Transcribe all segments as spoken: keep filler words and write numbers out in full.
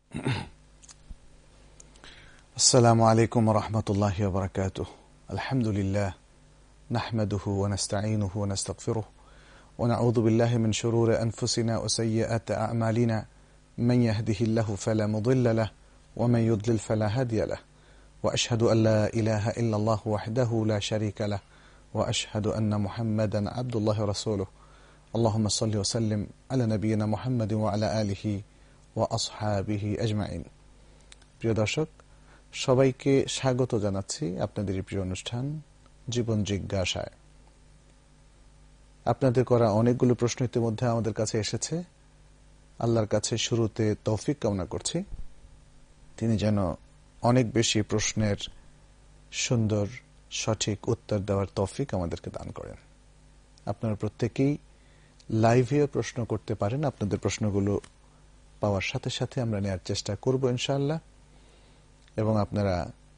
السلام عليكم ورحمة الله وبركاته. الحمد لله نحمده ونستعينه ونستغفره ونعوذ بالله من شرور أنفسنا وسيئات أعمالنا، من يهده الله فلا مضل له ومن يضلل فلا هادي له، وأشهد أن لا إله إلا الله وحده لا شريك له، وأشهد أن محمدا عبد الله ورسوله. اللهم صل وسلم على نبينا محمد وعلى آله وأصحابه أجمعين. প্রিয় দর্শক, সবাইকে স্বাগত জানাচ্ছি আপনাদের প্রিয় অনুষ্ঠান জীবন জিজ্ঞাসায়। আপনাদের করা অনেকগুলো প্রশ্ন ইতিমধ্যে আমাদের কাছে এসেছে। আল্লাহর কাছে শুরুতে তৌফিক কামনা করছি, তিনি যেন অনেক বেশি প্রশ্নের সুন্দর সঠিক উত্তর দেওয়ার তৌফিক আমাদেরকে দান করেন। আপনারা প্রত্যেকেই লাইভে প্রশ্ন করতে পারেন। আপনাদের প্রশ্নগুলো পাওয়ার সাথে সাথে আমরা নেওয়ার চেষ্টা করব ইনশাআল্লাহ, এবং আপনারা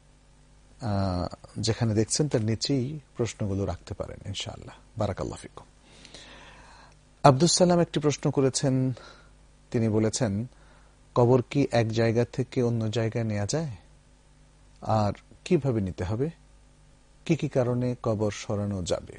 যেখানে দেখছেন তার নিচেই প্রশ্নগুলো রাখতে পারেন ইনশাআল্লাহ। বারাকাল্লাহু ফিকুম। আব্দুস সালাম একটি প্রশ্ন করেছেন। তিনি বলেছেন, কবর কি এক জায়গা থেকে অন্য জায়গায় নেওয়া যায়, আর কিভাবে নিতে হবে, কি কি কারণে কবর সরানো যাবে?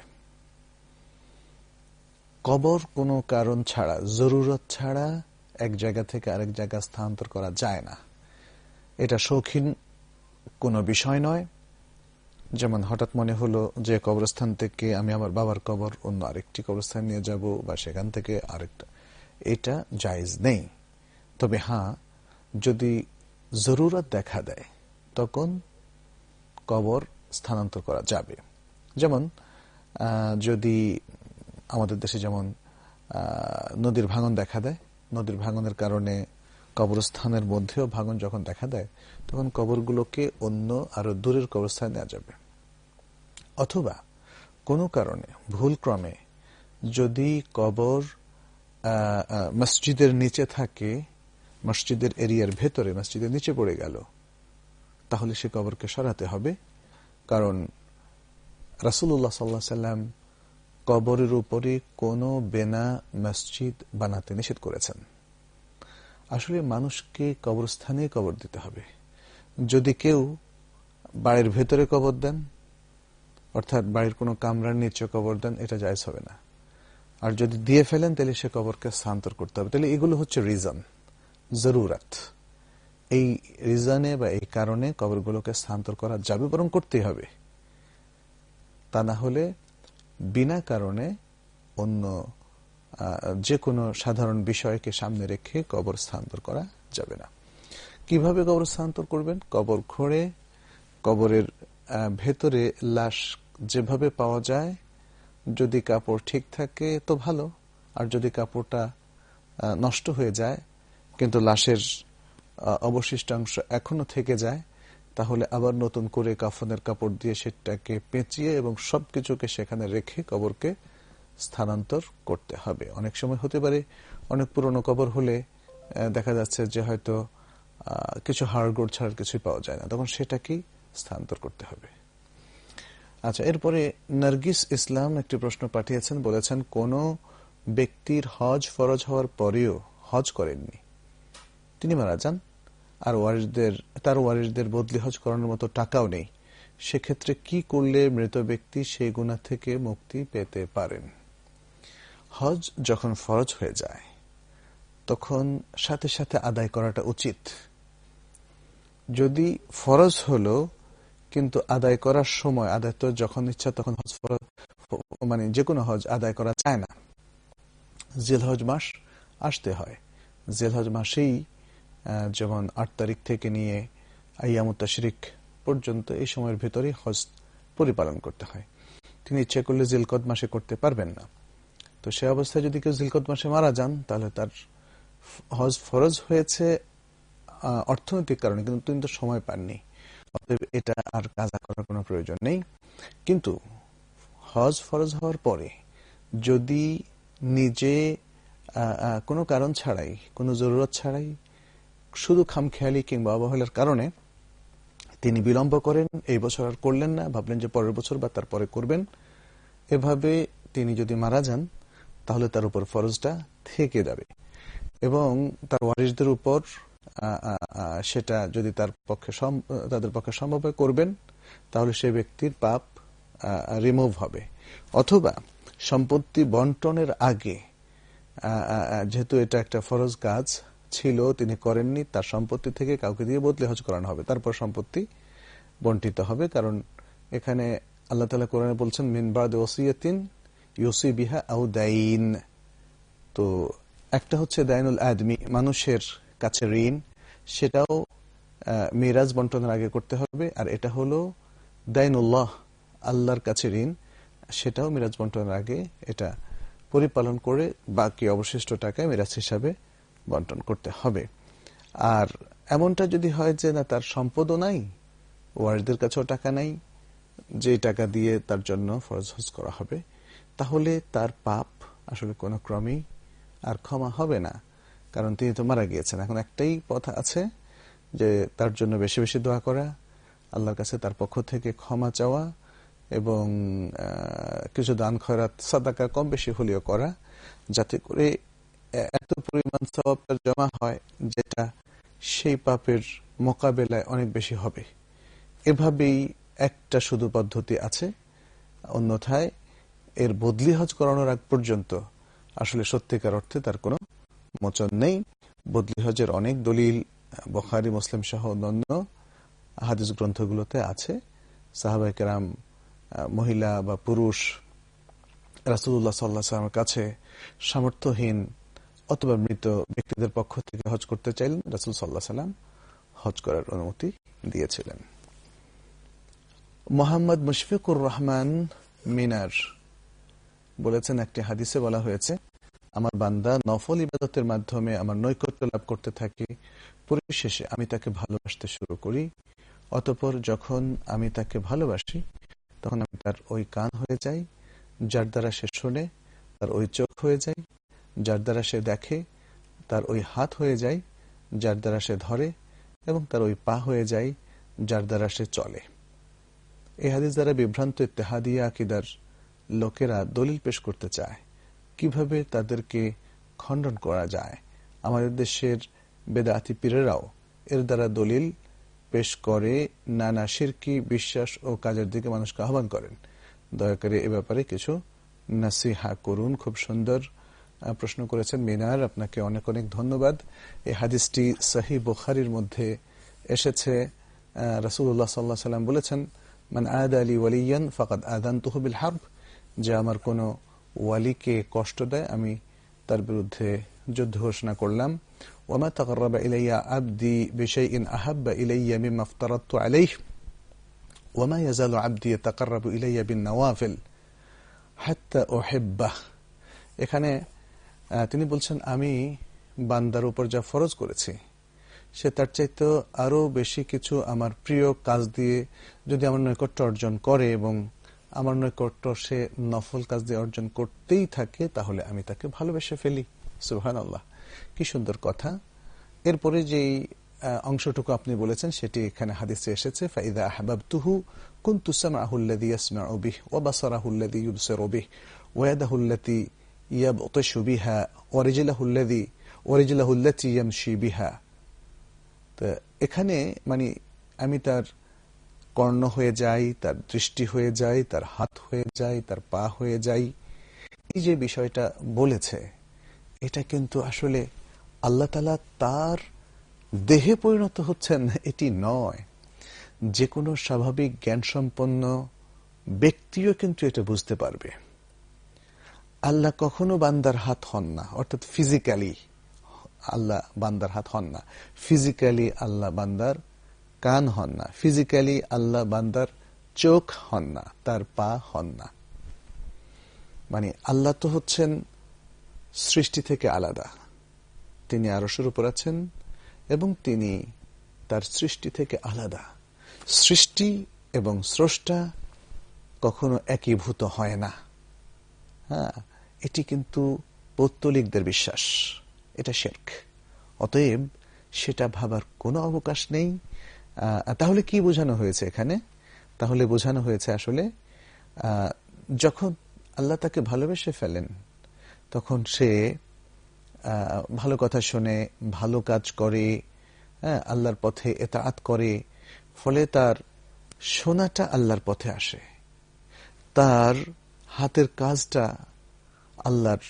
কবর কোনো কারণ ছাড়া, জরুরত ছাড়া এক জায়গা থেকে আরেক জায়গা স্থানান্তর করা যায় না। এটা শৌখিন কোনো বিষয় নয়। যেমন হঠাৎ মনে হলো যে কবরস্থান থেকে আমি আমার বাবার কবর অন্য আরেকটি কবরস্থান নিয়ে যাব, বা সেখান থেকে আরেকটা, এটা জায়েজ নেই। তবে হ্যাঁ, যদি জরুরত দেখা দেয় তখন কবর স্থানান্তর করা যাবে। যেমন যদি আমাদের দেশে যেমন নদীর ভাঙন দেখা দেয়, নদীর ভাঙনের কারণে কবরস্থানের মধ্যেও ভাঙন যখন দেখা দেয়, তখন কবরগুলোকে অন্য আরো দূরের কবরস্থানে নেওয়া যাবে। অথবা কোনো কারণে ভুলক্রমে যদি কবর মসজিদের নিচে থাকে, মসজিদের এরিয়ার ভেতরে মসজিদের নিচে পড়ে গেল, তাহলে সে কবরকে সরাতে হবে। কারণ রাসূলুল্লাহ সাল্লাল্লাহু আলাইহি সাল্লাম কবরের উপরে কোনো বেনা মসজিদ বানাতে নিষেধ করেছেন। আসলে মানুষকে কবরস্থানে কবর দিতে হবে। যদি কেউ বাড়ির ভেতরে কবর দেন, অর্থাৎ বাড়ির কোনো কামরার নিচে কবর দেন, এটা জায়েজ হবে না। আর যদি দিয়ে ফেলেন, তাহলে সে কবরকে স্থানান্তর করতে হবে। তাহলে এগুলো হচ্ছে রিজন, জরুরত। এই রিজনে বা এই কারণে কবরগুলোকে স্থানান্তর করা যাবে, বরং করতেই হবে। তা না হলে বিনা কারণে অন্য যে কোনো সাধারণ বিষয়কে সামনে রেখে কবর স্থানান্তর করা যাবে না। কিভাবে কবর স্থানান্তর করবেন? কবর খোঁড়ে কবরের ভেতরে লাশ যেভাবে পাওয়া যায়, যদি কাপড় ঠিক থাকে তো ভালো, আর যদি কাপড়টা নষ্ট হয়ে যায় কিন্তু লাশের অবশিষ্টাংশ এখনো থেকে যায়, তাহলে আবার নতুন করে কাফনের কাপড় দিয়ে সেটাকে পেঁচিয়ে এবং সবকিছুকে সেখানে রেখে কবরকে স্থানান্তর করতে হবে। অনেক সময় হতে পারে অনেক পুরনো কবর হলে দেখা যাচ্ছে যে হয়তো কিছু হাড়গোড় ছাড়া কিছুই পাওয়া যায় না, তখন সেটাকেই স্থানান্তর করতে হবে। আচ্ছা, এরপরে নার্গিস ইসলাম একটি প্রশ্ন পাঠিয়েছেন। বলেছেন, কোন ব্যক্তির হজ ফরজ হওয়ার পরেও হজ করেননি, তিনি মারা যান, আর ওয়ারিসদের তার ওয়ারিসদের বদলি হজ করানোর মতো টাকাও নেই, সেক্ষেত্রে কি করলে মৃত ব্যক্তি সেই গুনাহ থেকে মুক্তি পেতে পারেন? হজ যখন ফরজ হয়ে যায় তখন সাথে সাথে আদায় করাটা উচিত। যদি ফরজ হলো কিন্তু আদায় করার সময়, আদায় তো যখন ইচ্ছা তখন হজ ফরজ, মানে যে কোনো হজ আদায় করা যায় না। জিলহজ মাস আসতে হয়, জিলহজ মাসেই যেমন আট তারিখ থেকে নিয়ে আইয়ামুত তাশরিক পর্যন্ত এই সময়ের ভিতরে হজ পরিপালন করতে হয়। তিনি ইচ্ছে করলে জিলকদ মাসে করতে পারবেন না। তো সে অবস্থায় যদি কেউ জিলকদ মাসে মারা যান, তাহলে তার হজ ফরজ হয়েছে অর্থনৈতিক কারণে, কিন্তু তিনি তো সময় পাননি, অতএব এটা আর কাজা করার কোনো প্রয়োজন নেই। কিন্তু হজ ফরজ হওয়ার পরে যদি নিজে কোনো কারণ ছাড়াই, কোনো জরুরত ছাড়াই, শুধু খামখেয়ালি কিংবা অবহেলার কারণে তিনি বিলম্ব করেন, এই বছর আর করলেন না, ভাবলেন যে পরের বছর বা তারপরে করবেন, এভাবে তিনি যদি মারা যান, তাহলে তার উপর ফরজটা থেকে যাবে এবং তার ওয়ারিসদের উপর সেটা যদি তার পক্ষে তাদের পক্ষে সম্ভব হয় করবেন, তাহলে সেই ব্যক্তির পাপ রিমুভ হবে। অথবা সম্পত্তি বন্টনের আগে, যেহেতু এটা একটা ফরজ কাজ ছিল, তিনি করেননি, তার সম্পত্তি থেকে কাউকে দিয়ে বদলে হজ করানো হবে, তারপর সম্পত্তি বন্টিত হবে। কারণ এখানে আল্লাহ তাআলা কোরআনে বলছেন মিন বাদি ওসিয়াতিন ইউসি বিহা আও দাইন। তো একটা হচ্ছে দাইনুল আদমি, মানুষের কাছে ঋণ, সেটাও মিরাজ বন্টনের আগে করতে হবে। আর এটা হলো দাইনুল্লাহ, আল্লাহর কাছে ঋণ, সেটাও মিরাজ বন্টনের আগে এটা পরিপালন করে বাকি অবশিষ্ট টাকায় মিরাজ হিসাবে বন্টন করতে হবে। আর এমনটা যদি হয় যে না, তার সম্পদও নাই, ওয়ারিসদের কাছেও টাকা নাই, যে টাকা দিয়ে তার জন্য ফরজ হজ করা হবে, তাহলে তার পাপ আসলে কোনো ক্রমেই আর ক্ষমা হবে না, কারণ তিনি তো মারা গিয়েছেন। এখন একটাই পথ আছে, যে তার জন্য বেশি বেশি দোয়া করা, আল্লাহর কাছে তার পক্ষ থেকে ক্ষমা চাওয়া, এবং কিছু দান খয়রাত সাদাকা কম বেশি হলেও করা, যাতে করে এত পরিমাণ সওয়াব তার জমা হয় যেটা সেই পাপের মোকাবেলায় অনেক বেশি হবে। এভাবেই একটা শুধু পদ্ধতি আছে, অন্যথায় এর বদলি হজ করানোর আগ পর্যন্ত আসলে সত্যিকার অর্থে তার কোনো মোচন নেই। বদলি হজের অনেক দলিল বুখারী, মুসলিম সহ অন্যান্য হাদিস গ্রন্থগুলোতে আছে। সাহাবায়ে কেরাম মহিলা বা পুরুষ রাসূলুল্লাহ সাল্লাল্লাহু আলাইহি ওয়াসাল্লামের কাছে সামর্থ্যহীন অথবা মৃত ব্যক্তিদের পক্ষ থেকে হজ করতে চাইলেন, রাসূল সাল্লাল্লাহু আলাইহি ওয়াসাল্লাম হজ করার অনুমতি দিয়েছিলেন। মোহাম্মদ মুশফিকুর রহমান মিনার বলেছেন, একটি হাদিসে বলা হয়েছে, আমার বান্দা নফল ইবাদতের মাধ্যমে আমার নৈকট্য লাভ করতে থাকে, পরিশেষে আমি তাকে ভালোবাসতে শুরু করি, অতঃপর যখন আমি তাকে ভালোবাসি তখন আমি তার ওই কান হয়ে যাই যার দ্বারা সে শোনে, তার ওই চোখ হয়ে যায় যার দ্বারা সে দেখে, তার ওই হাত হয়ে যায় যার দ্বারা সে ধরে, এবং তার ওই পা হয়ে যায় যার দ্বারা সে চলে। এই হাদিস দ্বারা বিভ্রান্ত ইত্তেহাদিয়া আকীদার লোকেরা দলিল পেশ করতে চায় কিভাবে তাদেরকে খণ্ডন করা যায়। আমাদের দেশের বেদাতি পীরেরাও এর দ্বারা দলিল পেশ করে নানা শিরকি বিশ্বাস ও কাজের দিকে মানুষকে আহ্বান করেন। দয়া করে এ ব্যাপারে কিছু নাসিহা করুন। খুব সুন্দর প্রশ্ন করেছেন মিনার, আপনাকে অনেক অনেক ধন্যবাদ। এই হাদিসটি সহিহ বুখারীর মধ্যে এসেছে। রাসূলুল্লাহ সাল্লাল্লাহু আলাইহি ওয়াসাল্লাম বলেছেন, মান আদা লি ওয়ালিয়ান ফাকাদ আযানতুহু বিল হারব, যে আমার কোনো ওয়ালিকে কষ্ট দেয় আমি তার বিরুদ্ধে যুদ্ধ ঘোষণা করলাম। ওয়ামা তাকাররাবা ইলাইয়া আবদি বিশাইইন আহাব্বা ইলাইয়া মিম্মা আফতারাতু আলাইহি ওয়ামা ইয়াজালু আবদি ইয়াতাকাররাবু ইলাইয়া বিন নওয়াফিল হাত্তা উহিব্বাহ। এখানে তিনি বলছেন, আমি বান্দার উপর যা ফরজ করেছি সে তার চাইতে আরো বেশি কিছু আমার প্রিয় কাজ দিয়ে যদি আমার নৈকট্য অর্জন করে এবং আমার নৈকট্য সে নফল কাজ দিয়ে অর্জন করতেই থাকে, তাহলে আমি তাকে ভালোবেসে ফেলি। সুবহানাল্লাহ, কি সুন্দর কথা। এরপরে যেই অংশটুকু আপনি বলেছেন সেটি এখানে হাদিসে এসেছে, ফাইদা আহবাবতুহু কুনতু সামআহু আল্লাযী ইয়াসমাউ বিহি ওয়া বাসারাহু আল্লাযী ইউবসিরু বিহি ওয়া ইয়াদাহু আল্লাতী ইয়াবতিশু বিহা ওয়া রিজলুহু আল্লাযী ওয়া রিজলুহু আল্লাতী ইয়ামশি বিহা। তো এখানে মানে আমি তার কর্ণ হয়ে যাই, তার দৃষ্টি হয়ে যাই, তার হাত হয়ে যাই, তার পা হয়ে যাই, এই যে বিষয়টা বলেছে এটা কিন্তু আসলে আল্লাহ তাআলা তার দেহে পরিণত হচ্ছেন এটি নয়। যে কোনো স্বাভাবিক জ্ঞান সম্পন্ন ব্যক্তিও কিন্তু এটা বুঝতে পারবে। আল্লাহ কখনো বান্দার হাত হন না, অর্থাৎ ফিজিক্যালি আল্লাহ বান্দার হাত হন না, ফিজিক্যালি আল্লাহ বান্দার কান হন না, ফিজিক্যালি আল্লাহ বান্দার চোখ হন না, তার পা হন না। মানে আল্লাহ তো হচ্ছেন সৃষ্টি থেকে আলাদা, তিনি আরশের উপর আছেন এবং তিনি তার সৃষ্টি থেকে আলাদা। সৃষ্টি এবং স্রষ্টা কখনো একীভূত হয় না। হ্যাঁ, এটি কিন্তু পৌত্তলিকদের বিশ্বাস, এটা শিরক। অতএব সেটা ভাবার কোনো অবকাশ নেই। তাহলে কি বোঝানো হয়েছে এখানে? তাহলে বোঝানো হয়েছে আসলে যখন আল্লাহ তাকে ভালোবেসে ফেলেন তখন সে ভালো কথা শোনে, ভালো কাজ করে, হ্যাঁ, আল্লাহর পথে ইতাআত করে, ফলে তার শোনাটা আল্লাহর পথে আসে, তার হাতের কাজটা আল্লাহর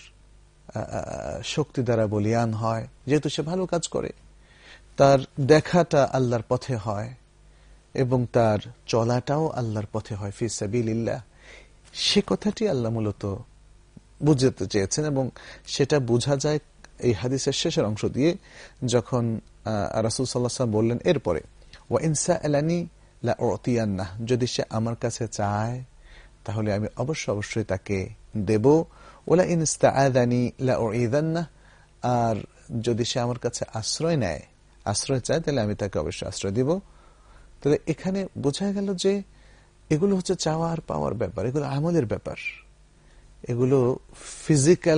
শক্তি দ্বারা বলীয়ান হয়, যেহেতু সে ভালো কাজ করে, তার দেখাটা আল্লাহর পথে হয় এবং তার চলাটাও আল্লাহর পথে হয়, ফি সাবিলিল্লাহ। সে কথাটি আল্লাহ মূলত বুঝাতে চেয়েছেন এবং সেটা বোঝা যায় এই হাদিসের শেষের অংশ দিয়ে, যখন রাসূল সাল্লাল্লাহু আলাইহি ওয়াসাল্লাম বললেন এরপরে, ওয়া ইন সাআলানি লা উতিয়ান্নাহ, যদি সে আমার কাছে চায় তাহলে আমি অবশ্য অবশ্যই তাকে দেব, ওয়ালা ইন ইস্তাআযানি লা উইযান্নাহ, আর যদি সে আমার কাছে আশ্রয় নেয়, আশ্রয় চায়, তাহলে আমি তাকে অবশ্যই আশ্রয় দিব। তাহলে এখানে বোঝা গেল যে এগুলো হচ্ছে চাওয়ার পাওয়ার ব্যাপার, এগুলো আমলের ব্যাপার, এগুলো ফিজিক্যাল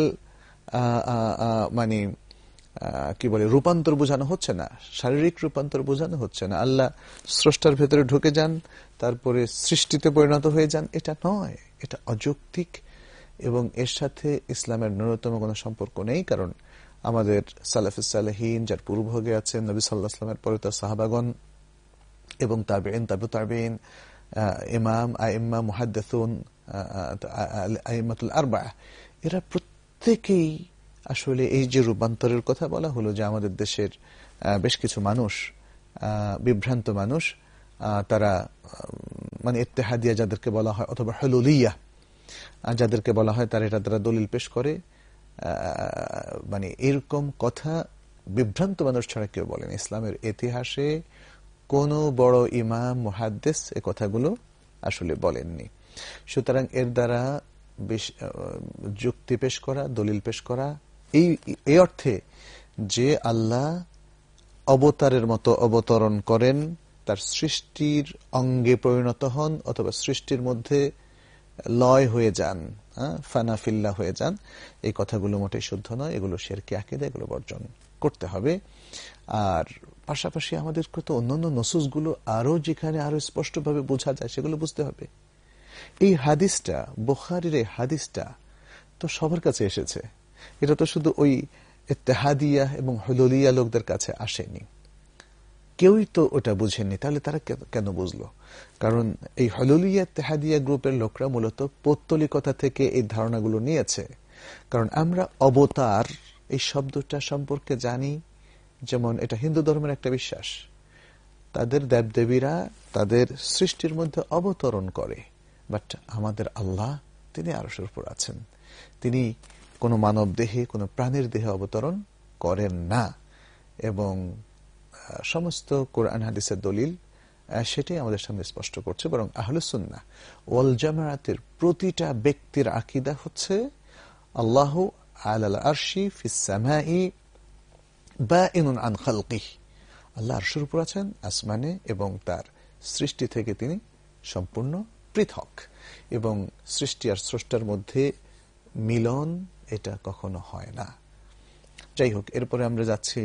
মানে কি বলে রূপান্তর বোঝানো হচ্ছে না, শারীরিক রূপান্তর বোঝানো হচ্ছে না। আল্লাহ স্রষ্টার ভেতরে ঢুকে যান, তারপরে সৃষ্টিতে পরিণত হয়ে যান, এটা নয়, এটা অযৌক্তিক এবং এর সাথে ইসলামের ন্যূনতম কোনো সম্পর্ক নেই। কারণ আমাদের সালাফুস সালেহিন, যার পূর্বভাগে আছেন নবী সাল্লাল্লাহু আলাইহি ওয়াসাল্লামের পরে তার সাহাবাগণ এবং তাবেঈন, তাবে তাবেঈন, ইমাম আইম্মা মুহাদ্দিসুন, আইম্মাতুল আরবাআহ, এরা প্রত্যেকেই আসলে এই যে রূপান্তরের কথা বলা হলো, যে আমাদের দেশের বেশ কিছু মানুষ, বিভ্রান্ত মানুষ, তারা মানে ইত্তেহাদিয়া যাদেরকে বলা হয়, অথবা হুলুলিয়া যাদেরকে বলা হয়, তারা এটা দ্বারা দলিল পেশ করে, মানে এরকম কথা বিভ্রান্ত মানুষ ছাড়া কেউ বলেন। ইসলামের ইতিহাসে কোন বড় ইমাম মুহাদ্দিস এ কথাগুলো আসলে বলেননি। সুতরাং এর দ্বারা যুক্তি পেশ করা, দলিল পেশ করা, এই এই অর্থে যে আল্লাহ অবতারের মতো অবতরণ করেন, তার সৃষ্টির অঙ্গে পরিণত হন, অথবা সৃষ্টির মধ্যে লয় হয়ে যান, ফানাফিল্লা হয়ে যান, এই কথাগুলো মোটেই শুদ্ধ নয়। এগুলো শিরকি আকীদা, এগুলো বর্জন করতে হবে। আর পাশাপাশি আমাদের তো অন্যান্য নসুসগুলো আরো যেখানে আরো স্পষ্টভাবে বোঝা যায় সেগুলো বুঝতে হবে। এই হাদিসটা, বুখারীর এই হাদিসটা তো সবার কাছে এসেছে, এটা তো শুধু ওই ইত্তেহাদিয়া এবং হুলুলিয়া লোকদের কাছে আসেনি, কেউই তো ওটা বুঝেননি। তাহলে তারা কেন বুঝলো? কারণ এই হুলুলিয়া ইত্তেহাদিয়া গ্রুপের লোকরা মূলত পৌত্তলিকতা থেকে এই ধারণাগুলো নিয়েছে। কারণ আমরা অবতার এই শব্দটা সম্পর্কে জানি, যেমন এটা হিন্দু ধর্মের একটা বিশ্বাস, তাদের দেবদেবীরা তাদের সৃষ্টির মধ্যে অবতরণ করে, বাট আমাদের আল্লাহ তিনি আরশের উপর আছেন, তিনি কোনো মানব দেহে, কোনো প্রাণীর দেহে অবতরণ করেন না। এবং সমস্ত কোরআন হাদিসের দলিল সেটাই আমাদের সামনে স্পষ্ট করছে। বরং আহলুস সুন্নাহ ওয়াল জামাআতের প্রতিটা ব্যক্তির আকীদা হচ্ছে আল্লাহু আলাল আরশি ফিস সামাই বাইনুন আন খালকিহি, আল্লাহ আরশের উপর আছেন আসমানে এবং তার সৃষ্টি থেকে তিনি সম্পূর্ণ পৃথক, এবং সৃষ্টি আর স্রষ্টার মধ্যে মিলন এটা কখনো হয় না। যাই হোক, এরপরে আমরা যাচ্ছি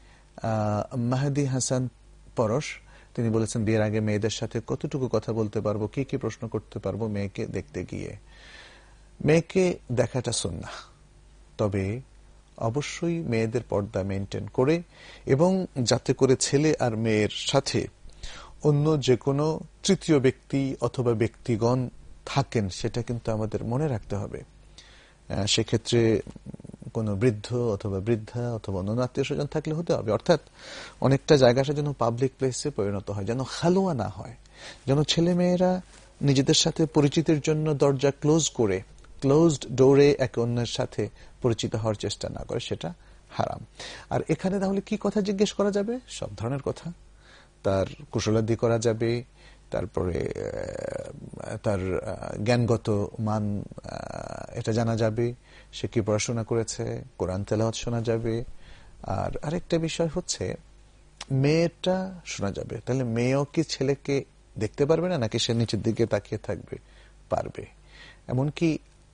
মাহদি হাসান পরশ, তিনি বলেছেন বিয়ের আগে মেয়েদের সাথে কতটুকু কথা বলতে পারবো, কি কি প্রশ্ন করতে পারবো মেয়েকে দেখতে গিয়ে। মেয়েকে দেখাটা সুন্নাহ, তবে অবশ্যই মেয়েদের পর্দা মেনটেন করে, এবং যাতে করে ছেলে আর মেয়ের সাথে অন্য যে কোনো তৃতীয় ব্যক্তি অথবা ব্যক্তিগণ থাকেন সেটা কিন্তু আমাদের মনে রাখতে হবে। সেক্ষেত্রে কোনো বৃদ্ধ অথবা বৃদ্ধা অথবা অন্য আত্মীয় স্বজন থাকলে হতে হবে। অর্থাৎ অনেকটা জায়গাটা যেন পাবলিক প্লেসে পরিণত হয়, যেন খালোয়া না হয়, যেন ছেলে মেয়েরা নিজেদের সাথে পরিচিতির জন্য দরজা ক্লোজ করে, ক্লোজড ডোরে একে অন্যের সাথে পরিচিত হওয়ার চেষ্টা না করে, সেটা হারাম। আর এখানে তাহলে কি কথা জিজ্ঞেস করা যাবে? সব ধরনের কথা, তার কুশলাদি করা যাবে, তারপরে তার জ্ঞানগত মান এটা জানা যাবে, সে কি পড়াশোনা করেছে, কোরআন তেলাওয়াত শোনা যাবে। আর আরেকটা বিষয় হচ্ছে মেয়েটা শোনা যাবে। তাহলে মেয়েও কি ছেলেকে দেখতে পারবে না, নাকি সে নিচের দিকে তাকিয়ে থাকবে? পারবে। এমনকি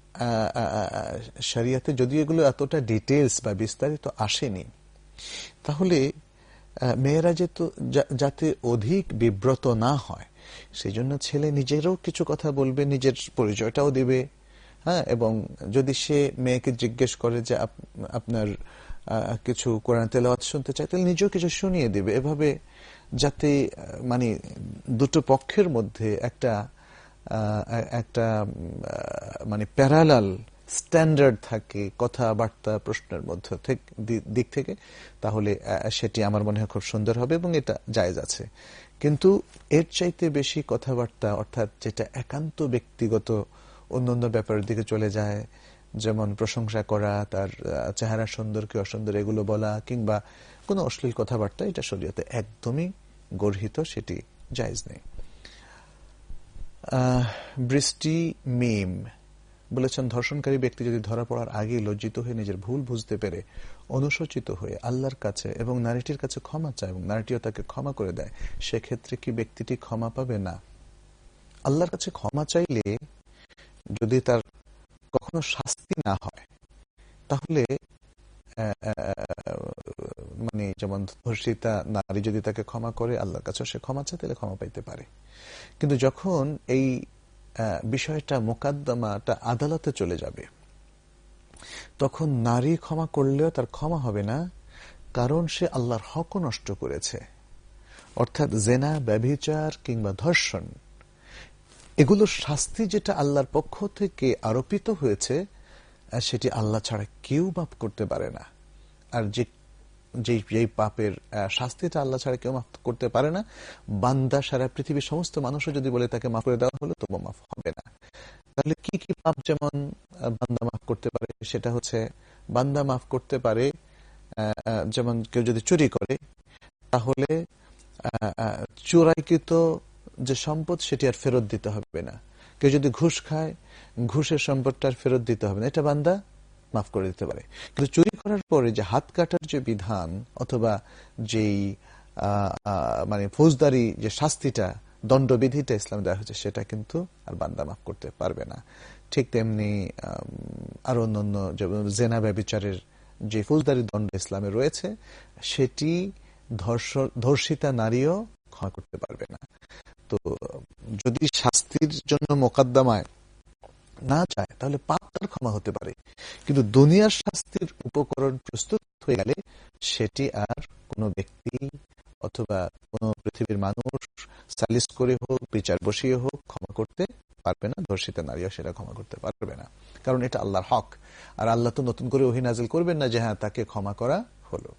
শরিয়াতে যদিও এগুলো এতটা ডিটেলস বা বিস্তারিত আসেনি, তাহলে মেয়েরা যেহেতু যাতে অধিক বিব্রত না হয় সেই জন্য ছেলে নিজেরও কিছু কথা বলবে, নিজের পরিচয়টাও দিবে। হ্যাঁ, এবং যদি সে মেয়েকে জিজ্ঞেস করে যে আপনার কিছু কোরআন তেলাওয়াত শুনতে চায়, তাহলে নিজেও কিছু শুনিয়ে দিবে, এভাবে যাতে মানে দুটো পক্ষের মধ্যে একটা একটা মানে প্যারালাল স্ট্যান্ডার্ড থাকে কথাবার্তা প্রশ্নের মধ্যে দিক থেকে, তাহলে সেটি আমার মনে হয় খুব সুন্দর হবে এবং এটা জায়েজ আছে। কিন্তু এর চাইতে বেশি কথাবার্তা, অর্থাৎ যেটা একান্ত ব্যক্তিগত অন্যান্য ব্যাপারের দিকে চলে যায়, যেমন প্রশংসা করা, তার চেহারা সুন্দর কি অসুন্দর এগুলো বলা, কিংবা কোনো অশ্লীল কথাবার্তা, এটা শরীয়তে একদমই গর্হিত, সেটি জায়েজ নেই। বৃষ্টি মিম বলেছেন, ধর্ষণকারী ব্যক্তি যদি ধরা পড়ার আগে লজ্জিত হয়ে নিজের ভুল বুঝতে পেরে অনুশোচিত হয়ে আল্লাহর কাছে এবং নারীটির কাছে ক্ষমা চায় এবং নারীটিও তাকে ক্ষমা করে দেয়, সেক্ষেত্রে কি ব্যক্তিটি ক্ষমা পাবে? না। আল্লাহর কাছে ক্ষমা চাইলে যদি তার কখনো শাস্তি না হয়, তাহলে মানে যেমন ধর্ষিতা নারী যদি তাকে ক্ষমা করে, আল্লাহর কাছে সে ক্ষমা চায়, তাহলে ক্ষমা পাইতে পারে। কিন্তু যখন এই বিষয়টা মোকদ্দমাটা আদালতে চলে যাবে, তখন নারী ক্ষমা করলেও তার ক্ষমা হবে না, কারণ সে আল্লাহর হক নষ্ট করেছে। অর্থাৎ জেনা, ব্যভিচার কিংবা ধর্ষণ, এগুলোর শাস্তি যেটা আল্লাহর পক্ষ থেকে আরোপিত হয়েছে, সেটি আল্লাহ ছাড়া কেউ মাফ করতে পারে না। আর যে যেই পাপের শাস্তিটা আল্লাহ ছাড়া কেউ মাফ করতে পারে না, বান্দা সারা পৃথিবীর সমস্ত মানুষও যদি বলে তাকে মাফ করে দেওয়া হলো, তবু মাফ হবে না। তাহলে কি কি পাপ যেমন বান্দা মাফ করতে পারে? সেটা হচ্ছে, বান্দা মাফ করতে পারে যেমন কেউ যদি চুরি করে, তাহলে চোরাইকৃত যে সম্পদ সেটি আর ফেরত দিতে হবে না। কেউ যদি ঘুষ খায়, ঘুষের সম্পদটা আর ফেরত দিতে হবে না, এটা বান্দা মাফ করে দিতে পারে। কিন্তু চুরি করার পরে যে হাত কাটার যে বিধান অথবা যেই মানে ফৌজদারি যে শাস্তিটা, দণ্ডবিধিটা ইসলামে দেওয়া হয়েছে, সেটা কিন্তু আর বান্দা মাফ করতে পারবে না। ঠিক তেমনি আরো অন্যান্য জেনা ব্যভিচারের যে ফৌজদারি দণ্ড ইসলামে রয়েছে, সেটি ধর্ষিতা নারীও ক্ষমা করতে পারবে না। তো যদি শাস্তির জন্য মোকদ্দমায় না চায়, তাহলে পাপ তার ক্ষমা হতে পারে, কিন্তু দুনিয়ার শাস্তির উপকরণ প্রস্তুত হয়ে গেলে সেটি আর কোনো ব্যক্তি অথবা কোনো পৃথিবীর মানুষ সালিস করে হোক, বিচার বসিয়ে হোক, ক্ষমা করতে পারবে না। ধর্ষিতা নারীও সেটা ক্ষমা করতে পারবে না, কারণ এটা আল্লাহর হক। আর আল্লাহ তো নতুন করে ওহী নাজিল করবেন না যে হ্যাঁ তাকে ক্ষমা করা হলো।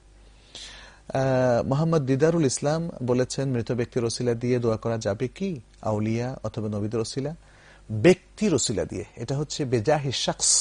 মোহাম্মদ দিদারুল ইসলাম বলেছেন, মৃত ব্যক্তির ওসিলা দিয়ে দোয়া করা যাবে কি, আউলিয়া অথবা নবীদের ওসিলা? ব্যক্তির ওসিলা দিয়ে, এটা হচ্ছে বেজাহিল শাখস,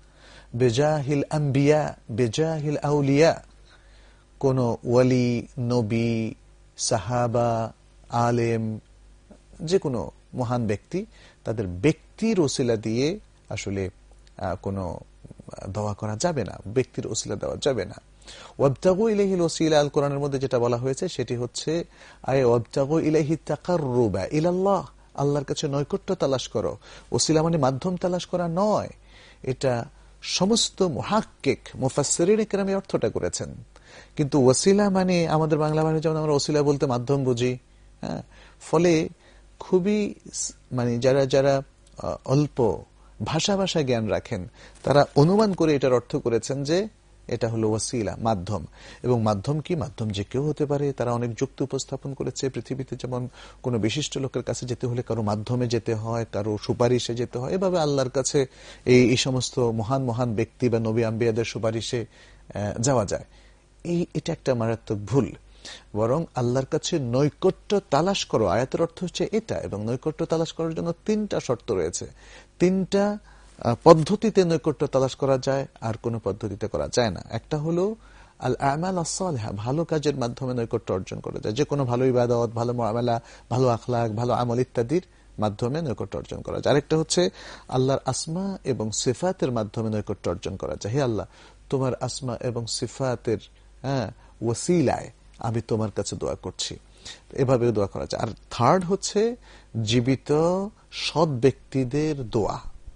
বেজাহিল আম্বিয়া, বেজাহিল আউলিয়া। কোন ওয়ালি, নবী, সাহাবা, আলেম, যে কোনো মহান ব্যক্তি, তাদের ব্যক্তির ওসিলা দিয়ে আসলে কোনো দোয়া করা যাবে না, ব্যক্তির ওসিলা দেওয়া যাবে না। ওয়াবতাগু ইলাইহিল ওসিলা, আল কোরআনের মধ্যে যেটা বলা হয়েছে সেটি হচ্ছে আয় ওয়াবতাগু ইলাইহি তাকাররুবা ইলাল্লাহ, আল্লাহর কাছে নৈকট্য তালাশ করো। ওসিলা মানে মাধ্যম তালাশ করা নয়। এটা সমস্ত মুহাক্কিক মুফাসসিরিন কেরাম অর্থটা করেছেন। কিন্তু ওসিলা মানে আমাদের বাংলা ভাষায় যেমন আমরা ওসিলা বলতে মাধ্যম বুঝি, হ্যাঁ, ফলে খুবই মানে যারা যারা অল্প ভাষা ভাষা জ্ঞান রাখেন, তারা অনুমান করে এটার অর্থ করেছেন যে এটা হলো ওসিলা, মাধ্যম। এবং মাধ্যম কি? মাধ্যম যে কেউ হতে পারে। তারা অনেক যুক্তি উপস্থাপন করেছে। পৃথিবীতে যেমন কোনো বিশিষ্ট লোকের কাছে যেতে হলে কারো মাধ্যমে যেতে হয়, কারো সুপারিশে যেতে হয়, এভাবে আল্লাহর কাছে এই এই সমস্ত মহান মহান ব্যক্তি বা নবী আম্বিয়াদের সুপারিশে যাওয়া যায়। এই এটা একটা মারাত্মক ভুল। বরং আল্লাহর কাছে নৈকট্য তালাশ করো, আয়াতের অর্থ হচ্ছে এটা। এবং নৈকট্য তালাশ করার জন্য তিনটা শর্ত রয়েছে। তিনটা পদ্ধতিতে নৈকট্য তালাশ করা যায়, আর কোন পদ্ধতিতে করা যায় না। একটা হলো আল আমাল আস-সালিহা, ভালো কাজের মাধ্যমে নৈকট্য অর্জন করা যায়। যে কোনো ভালো ইবাদত, ভালো মুআমালা, ভালো আখলাক, ভালো আমল ইত্যাদির মাধ্যমে নৈকট্য অর্জন করা যায়। আরেকটা হচ্ছে আল্লাহর আসমা এবং সিফাতের মাধ্যমে নৈকট্য অর্জন করা যায়। হে আল্লাহ, তোমার আসমা এবং সিফাতের হ্যাঁ ওসিলায় আমি তোমার কাছে দোয়া করছি, এভাবে দোয়া করা যায়। আর থার্ড হচ্ছে জীবিত সৎ ব্যক্তিদের দোয়া।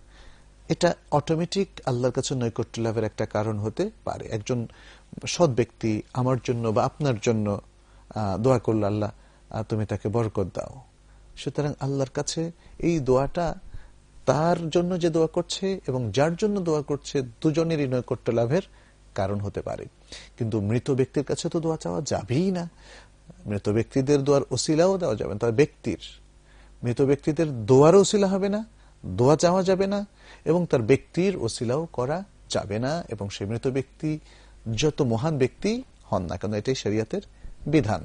এটা অটোমেটিক আল্লাহর কাছে নৈকট্য লাভের একটা কারণ হতে পারে। একজন সৎ ব্যক্তি আমার জন্য বা আপনার জন্য দোয়া করলো, আল্লাহ তুমি তাকে বরকত দাও, সুতরাং আল্লাহর কাছে এই দোয়াটা তার জন্য যে দোয়া করছে এবং যার জন্য দোয়া করছে দুজনেরই নৈকট্য লাভের কারণ হতে পারে। কিন্তু মৃত ব্যক্তির কাছে তো দোয়া চাওয়া যাবেই না। মৃত ব্যক্তিদের দোয়ার ওসিলাও দেওয়া যাবে না, তার ব্যক্তির মৃত ব্যক্তিদের দোয়ার ওসিলা হবে না, দোয়া চাওয়া যাবে না, এবং তার ব্যক্তির ওসিলাও করা যাবে না, এবং সেই মৃত ব্যক্তি যত মহান ব্যক্তি হন না কেন, এটাই শরিয়তের বিধান।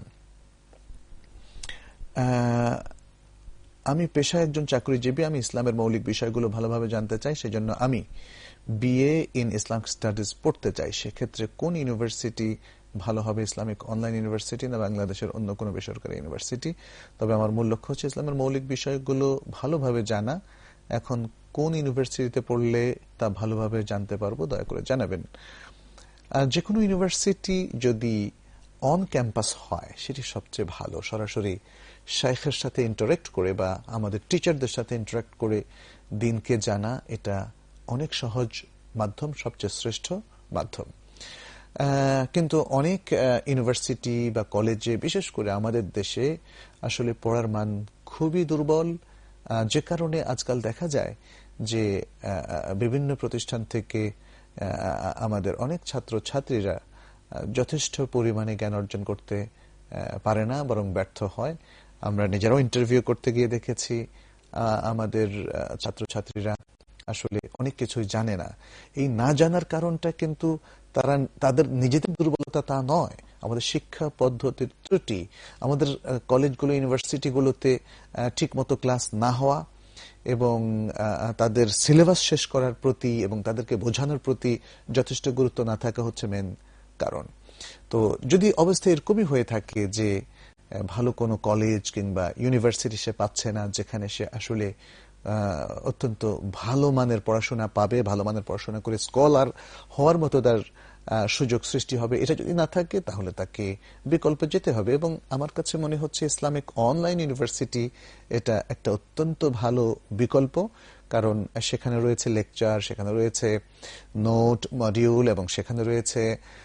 আমি পেশায় একজন চাকরিজীবী, আমি ইসলামের মৌলিক বিষয়গুলো ভালোভাবে জানতে চাই, সেজন্য আমি বিএ ইন ইসলামিক স্টাডিজ পড়তে চাই। সেক্ষেত্রে কোন ইউনিভার্সিটি ভালো হবে, ইসলামিক অনলাইন ইউনিভার্সিটি না বাংলাদেশের অন্য কোনো বেসরকারি ইউনিভার্সিটি? তবে আমার মূল লক্ষ্য হচ্ছে ইসলামের মৌলিক বিষয়গুলো ভালোভাবে জানা। এখন কোন ইউনিভার্সিটিতে পড়লে তা ভালোভাবে জানতে পারবো, দয়া করে জানাবেন। যে কোনো ইউনিভার্সিটি যদি অন ক্যাম্পাস হয় সেটি সবচেয়ে ভালো। সরাসরি শাইখের সাথে ইন্টারেক্ট করে বা আমাদের টিচারদের সাথে ইন্টারেক্ট করে দিনকে জানা, এটা অনেক সহজ মাধ্যম, সবচেয়ে শ্রেষ্ঠ মাধ্যম। কিন্তু অনেক ইউনিভার্সিটি বা কলেজে, বিশেষ করে আমাদের দেশে, আসলে পড়ার মান খুবই দুর্বল, যে কারণে আজকাল দেখা যায় যে বিভিন্ন প্রতিষ্ঠান থেকে আমাদের অনেক ছাত্র ছাত্রীরা যথেষ্ট পরিমাণে জ্ঞান অর্জন করতে পারে না, বরং ব্যর্থ হয়। আমরা নিজেরাও ইন্টারভিউ করতে গিয়ে দেখেছি আমাদের ছাত্রছাত্রীরা আসলে অনেক কিছুই জানে না। এই না জানার কারণটা কিন্তু তারা তাদের নিজেদের দুর্বলতা তা নয়, আমাদের শিক্ষা পদ্ধতির ত্রুটি, আমাদের কলেজগুলো ইউনিভার্সিটিগুলোতে ঠিক মতো ক্লাস না হওয়া এবং তাদের সিলেবাস শেষ করার প্রতি এবং তাদেরকে বোঝানোর প্রতি যথেষ্ট গুরুত্ব না থাকা হচ্ছে মেন কারণ। তো যদি অবস্থা এরকমই হয়ে থাকে যে ভালো কোনো কলেজ কিংবা ইউনিভার্সিটি সে পাচ্ছে না যেখানে সে আসলে অত্যন্ত ভালো মানের পড়াশোনা পাবে, ভালো মানের পড়াশোনা করে স্কলার হওয়ার মতো তার সুযোগ সৃষ্টি হবে, এটা যদি না থাকে তাহলে তাকে বিকল্প যেতে হবে। এবং আমার কাছে মনে হচ্ছে ইসলামিক অনলাইন ইউনিভার্সিটি এটা একটা অত্যন্ত ভালো বিকল্প, কারণ সেখানে রয়েছে লেকচার, সেখানে রয়েছে নোট মডিউল, এবং সেখানে রয়েছে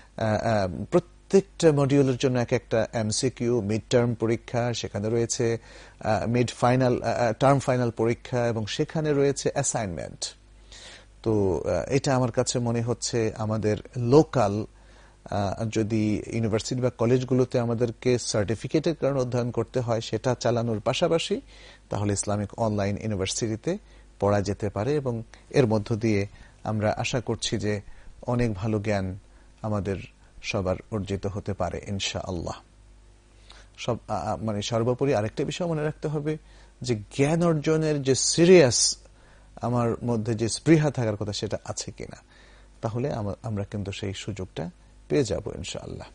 প্রত্যেকটা মডিউলের জন্য এক একটা এমসিকিউ, মিড টার্ম পরীক্ষা, সেখানে রয়েছে মিড ফাইনাল, টার্ম ফাইনাল পরীক্ষা, এবং সেখানে রয়েছে অ্যাসাইনমেন্ট। তো এটা আমার কাছে মনে হচ্ছে আমাদের লোকাল যদি ইউনিভার্সিটি বা কলেজগুলোতে আমাদেরকে সার্টিফিকেটের কারণে অধ্যয়ন করতে হয়, সেটা চালানোর পাশাপাশি তাহলে ইসলামিক অনলাইন ইউনিভার্সিটিতে পড়া যেতে পারে, এবং এর মধ্য দিয়ে আমরা আশা করছি যে অনেক ভালো জ্ঞান আমাদের সবার অর্জিত হতে পারে ইনশাআল্লাহ। সব মানে সর্বোপরি আরেকটা বিষয় মনে রাখতে হবে যে জ্ঞান অর্জনের যে সিরিয়াস আমার মধ্যে যে স্পৃহা থাকার কথা সেটা আছে কিনা, তাহলে আমরা কিন্তু সেই সুযোগটা পেয়ে যাব ইনশাআল্লাহ।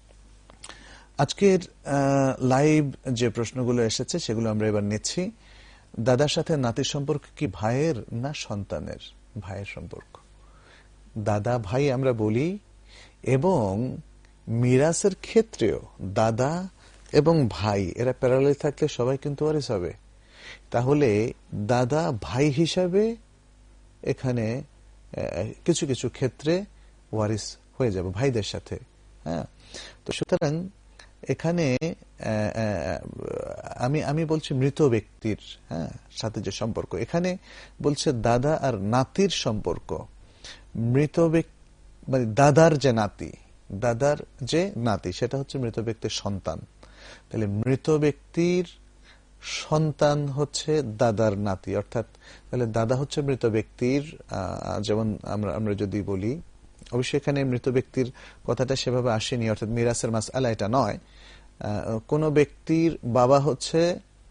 আজকের লাইভ যে প্রশ্নগুলো এসেছে সেগুলো আমরা এবার নিচ্ছি। দাদার সাথে নাতির সম্পর্ক কি ভাইয়ের না সন্তানের? ভাইয়ের সম্পর্ক। দাদা ভাই আমরা বলি, এবং মিরাসের ক্ষেত্রেও দাদা এবং ভাই এরা প্যারালাল থাকলে সবাই কিন্তু ওয়ারিস হবে। তাহলে দাদা ভাই হিসাবে এখানে কিছু কিছু ক্ষেত্রে ওয়ারিস হয়ে যাবে ভাইদের সাথে। হ্যাঁ, তো সুতরাং এখানে আমি আমি বলছি মৃত ব্যক্তির হ্যাঁ সাথে যে সম্পর্ক, এখানে বলছে দাদা আর নাতির সম্পর্ক। মৃত ব্যক্তি মানে দাদার যে নাতি, দাদার যে নাতি সেটা হচ্ছে মৃত ব্যক্তির সন্তান। তাহলে মৃত ব্যক্তির সন্তান হচ্ছে দাদার নাতি, অর্থাৎ তাহলে দাদা হচ্ছে মৃত ব্যক্তির, যেমন আমরা আমরা যদি বলি, অবশ্যই এখানে মৃত ব্যক্তির কথাটা সেভাবে আসেনি, অর্থাৎ মিরাসের মাসআলা এটা নয়। কোন ব্যক্তির বাবা হচ্ছে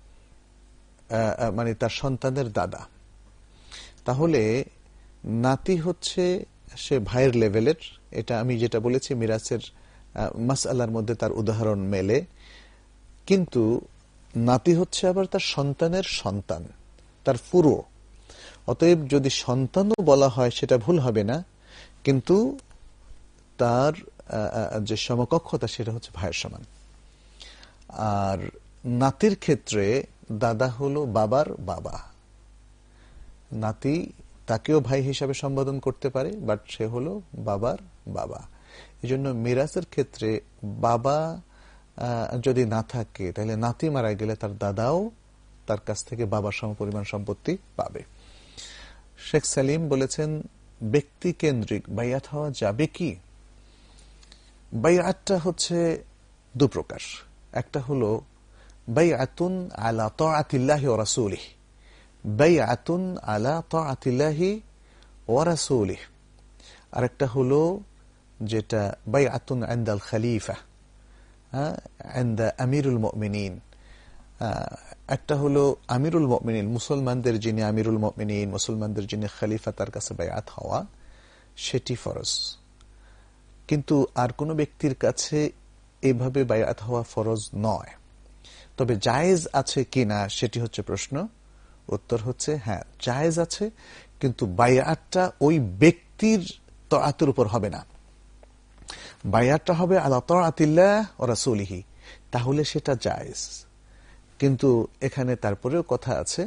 মানে তার সন্তানের দাদা, তাহলে নাতি হচ্ছে সে ভাইয়ের লেভেলের। এটা আমি যেটা বলেছি মিরাসের মাসআলার মধ্যে তার উদাহরণ মেলে, কিন্তু নাতি হচ্ছে আবার তার সন্তানের সন্তান, তার পুরো। অতএব যদি সন্তানও বলা হয় সেটা ভুল হবে না, কিন্তু তার যে সমকক্ষতা সেটা হচ্ছে ভাইয়ের সমান। আর নাতির ক্ষেত্রে দাদা হলো বাবার বাবা, নাতি তাকেও ভাই হিসাবে সম্বোধন করতে পারে, বাট সে হলো বাবার বাবা। এই জন্য মিরাসের ক্ষেত্রে বাবা যদি না থাকে তাহলে নাতি মারা গেলে তার দাদাও তার কাছ থেকে বাবার সমপরিমাণ সম্পত্তি পাবে। শেখ সালিম বলেছেন ব্যক্তি কেন্দ্রিক বাইয়াত হওয়া যাবে কি? বাইআতটা হচ্ছে দু প্রকার। একটা হলো বাইআতুন আলা তাআতিল্লাহি ওয়া রাসূলিহি, বাইআতুন আলা তাআতিল্লাহি ওয়া রাসূলিহি। আরেকটা হলো যেটা বাইআতুন ইনদাল খলিফা, হ্যাঁ, ইনদা আমিরুল মুমিনিন। একটা হলো আমিরুল মুমিনিন, মুসলমানদের যিনি আমিরুল মুমিনিন, মুসলমানদের যিনি খলিফা, তার কাছে বাইআত হওয়া, সেটি ফরজ। কিন্তু আর কোন ব্যক্তির কাছে এইভাবে বাইআত হওয়া ফরজ নয়। তবে জায়েজ আছে কিনা সেটি হচ্ছে প্রশ্ন। উত্তর হচ্ছে হ্যাঁ, জায়েজ আছে, কিন্তু বাইআতটা ওই ব্যক্তির তাআতের উপর হবে না। বাইআতটা হবে আলা তাআতিল্লাহ ওয়া রাসূলিহি, তাহলে সেটা জায়েজ। কিন্তু এখানে তারপরেও কথা আছে,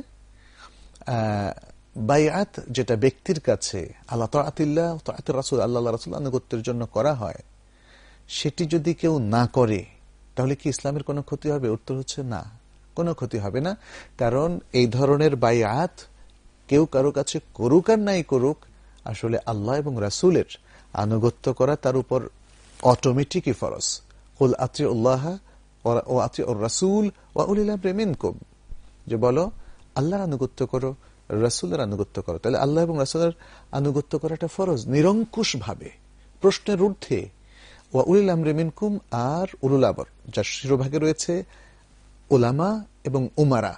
বাইআত যেটা ব্যক্তির কাছে আলা তাআতিল্লাহ ওয়া তাআতির রাসূল, আল্লাহ রাসূল আনুগত্যের জন্য করা হয়, সেটি যদি কেউ না করে তাহলে কি ইসলামের কোনো ক্ষতি হবে? উত্তর হচ্ছে না, কোনো ক্ষতি হবে না। কারণ এই ধরনের বাইআত কেউ কারো কাছে করুক আর নাই করুক, আসলে আল্লাহ এবং রাসূলের আনুগত্য করা তার উপর অটোমেটিকই ফরজ। কুল আতিউল্লাহ ওয়া আতিউর রাসূল ওয়া উলিল আমরি মিনকুম, যে বলো আল্লাহর আনুগত্য করো, রাসূলের আনুগত্য করো। তাহলে আল্লাহ এবং রাসূলের আনুগত্য করাটা ফরজ নিরঙ্কুশ ভাবে, প্রশ্নের ঊর্ধ্বে। ওয়া উলিল আমরি মিনকুম, আর উলুল আমর, যার শিরোভাগে রয়েছে উলামা এবং উমারা,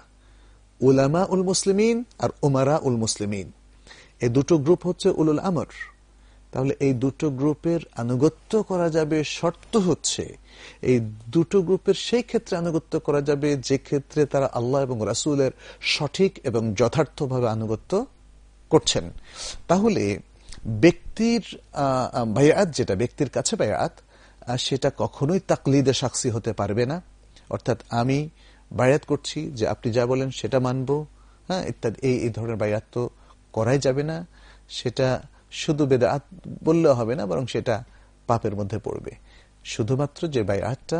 উলামা উল মুসলিমিন আর উমারা উল মুসলিমিন, এই দুটো গ্রুপ হচ্ছে উলুল আমর। তাহলে এই দুটো গ্রুপের আনুগত্য করা যাবে, শর্ত হচ্ছে এই দুটো গ্রুপের সেই ক্ষেত্রে আনুগত্য করা যাবে যে ক্ষেত্রে তারা আল্লাহ এবং রাসূলের সঠিক এবং যথার্থভাবে আনুগত্য করছেন। তাহলে ব্যক্তির বাইআত, যেটা ব্যক্তির কাছে বাইআত, সেটা কখনোই তাকলিদে শাখসি হতে পারবে না। অর্থাৎ আমি বাইআত করছি যে আপনি যা বলেন সেটা মানব, হ্যাঁ, ইত্যাদি, এই এই ধরনের বাইআত তো করাই যাবে না। সেটা শুধু বেদাত বললেও হবে না, বরং সেটা পাপের মধ্যে পড়বে। শুধুমাত্র যে বাইআতটা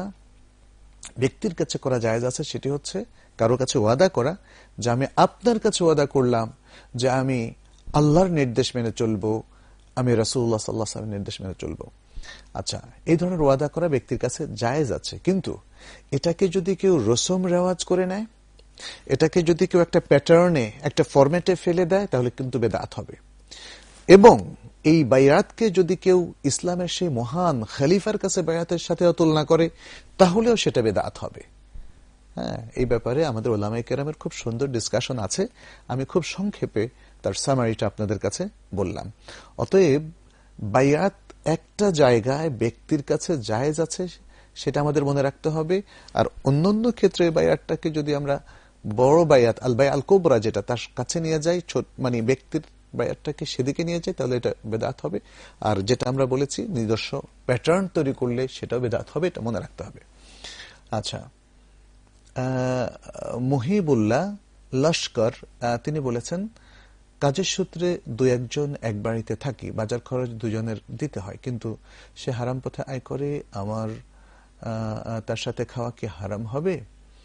ব্যক্তির কাছে করা জায়েজ আছে সেটি হচ্ছে কারো কাছে ওয়াদা করা, যে আমি আপনার কাছে ওয়াদা করলাম যে আমি আল্লাহর নির্দেশ মেনে চলবো, আমি রাসূলুল্লাহ সাল্লাল্লাহু আলাইহি ওয়াসাল্লামের নির্দেশ মেনে চলবো। আচ্ছা, এই ধরনের ওয়াদা করা ব্যক্তির কাছে জায়েজ আছে, কিন্তু এটাকে যদি কেউ রসম রেওয়াজ করে নেয়, এটাকে যদি কেউ একটা প্যাটার্নে, একটা ফরম্যাটে ফেলে দেয়, তাহলে কিন্তু বেদাত হবে। এবং এই বাইআতকে যদি কেউ ইসলামের সেই মহান খলিফার কাছে বাইআতের সাথে তুলনা করে, তাহলেও সেটা বেদাত হবে। হ্যাঁ, এই ব্যাপারে আমাদের উলামায়ে কেরামের খুব সুন্দর ডিসকাশন আছে। আমি খুব সংক্ষেপে তার সামারিটা আপনাদের কাছে বললাম। অতএব বাইআত একটা জায়গায় ব্যক্তির কাছে জায়েজ আছে, সেটা আমাদের মনে রাখতে হবে। আর অন্যান্য ক্ষেত্রে বাইআতটাকে যদি আমরা বড় বাইআত, আল বাই আল কুবরা, যেটা তার কাছে নিয়ে যাই, মানে ব্যক্তির বাইআতটাকে সেদিকে নিয়ে যাই, তাহলে এটা বেদাত হবে। আর যেটা আমরা বলেছি নিজস্ব প্যাটার্ন তৈরি করলে সেটাও বেদাত হবে, এটা মনে রাখতে হবে। আচ্ছা, মুহিবুল্লাহ লস্কর তিনি বলেছেন, কাজের সূত্রে দুই একজন এক বাড়িতে থাকি, বাজার খরচ দুজনের দিতে হয়, কিন্তু সে হারাম পথে আয় করে, আমার তার সাথে খাওয়া কি হারাম হবে?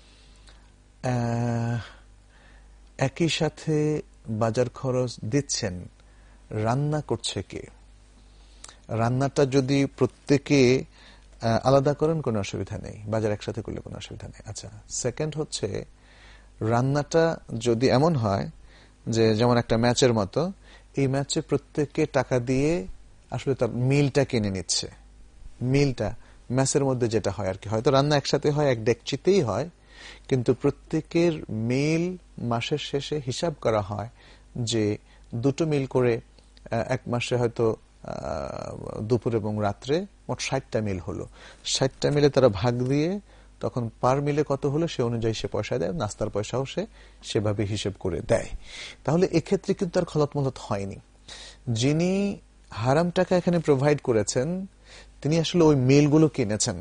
একই সাথে বাজার খরচ দিচ্ছেন, রান্না করছে কে? রান্নাটা যদি প্রত্যেকে আলাদা করেন কোনো অসুবিধা নেই, বাজার একসাথে করলে কোনো অসুবিধা নেই। আচ্ছা, সেকেন্ড হচ্ছে, রান্নাটা যদি এমন হয় যে যেমন একটা ম্যাচের মতো, এই ম্যাচে প্রত্যেককে টাকা দিয়ে আসলে তার মিলটা কিনে নিচ্ছে, মিলটা ম্যাচের মধ্যে যেটা হয় আর কি, হয়তো রান্না একসাথে হয়, এক ডেকচিতেই হয়, কিন্তু প্রত্যেকের মিল মাসের শেষে হিসাব করা হয় যে দুটো মিল করে এক মাসে হয়তো দুপুর এবং রাত্রে মোট ষাটটা মিল হলো, ষাটটা মিলে তারা ভাগ দিয়ে তখন পার মিলে কত হলো সে অনুযায়ী সে পয়সা দেয়, নাস্তার পয়সাও সে সেভাবে হিসেব করে দেয়। তাহলে এক্ষেত্রে কিন্তু তার খলত মলত হয়নি। যিনি হারাম টাকা এখানে প্রোভাইড করেছেন তিনি আসলে ওই মিলগুলো কিনেছেন,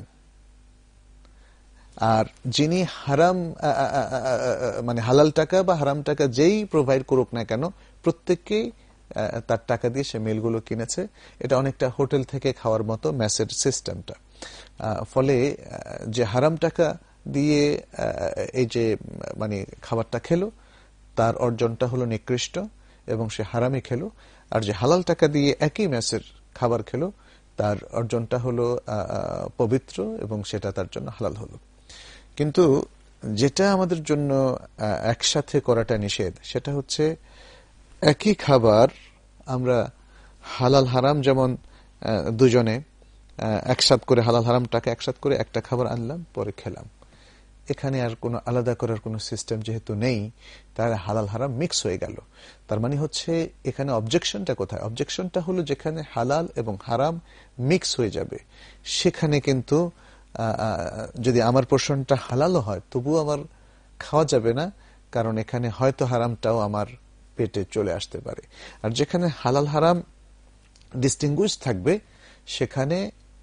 আর যিনি হারাম মানে হালাল টাকা বা হারাম টাকা যেই প্রোভাইড করুক না কেন, প্রত্যেককেই তার টাকা দিয়ে সে মিলগুলো কিনেছে। এটা অনেকটা হোটেল থেকে খাওয়ার মতো মেসের সিস্টেমটা। ফলে যে হারাম টাকা দিয়ে এই যে মানে খাবারটা খেলো, তার অর্জনটা হলো নিকৃষ্ট এবং সে হারামই খেলো। আর যে হালাল টাকা দিয়ে একই মেসের খাবার খেলো, তার অর্জনটা হলো পবিত্র এবং সেটা তার জন্য হালাল হলো। কিন্তু যেটা আমাদের জন্য একসাথে করাটা নিষেধ, সেটা হচ্ছে একই খাবার আমরা হালাল হারাম যেমন দুজনে একসাথ করে হালাল হারামটাকে একসাথ করে একটা খাবার আনলাম, পরে খেলাম, এখানে আর কোনো আলাদা করার কোনো সিস্টেম যেহেতু নেই, তার হালাল হারাম মিক্স হয়ে গেল। তার মানে হচ্ছে এখানে অবজেকশনটা কোথায়? অবজেকশনটা হলো যেখানে হালাল এবং হারাম মিক্স হয়ে যাবে, সেখানে কিন্তু যদি আমার পোর্শনটা হালালও হয় তবুও আমার খাওয়া যাবে না, কারণ এখানে হয়তো হারামটাও আমার পেটে চলে আসতে পারে। আর যেখানে হালাল হারাম ডিস্টিংগুইশ থাকবে, সেখানে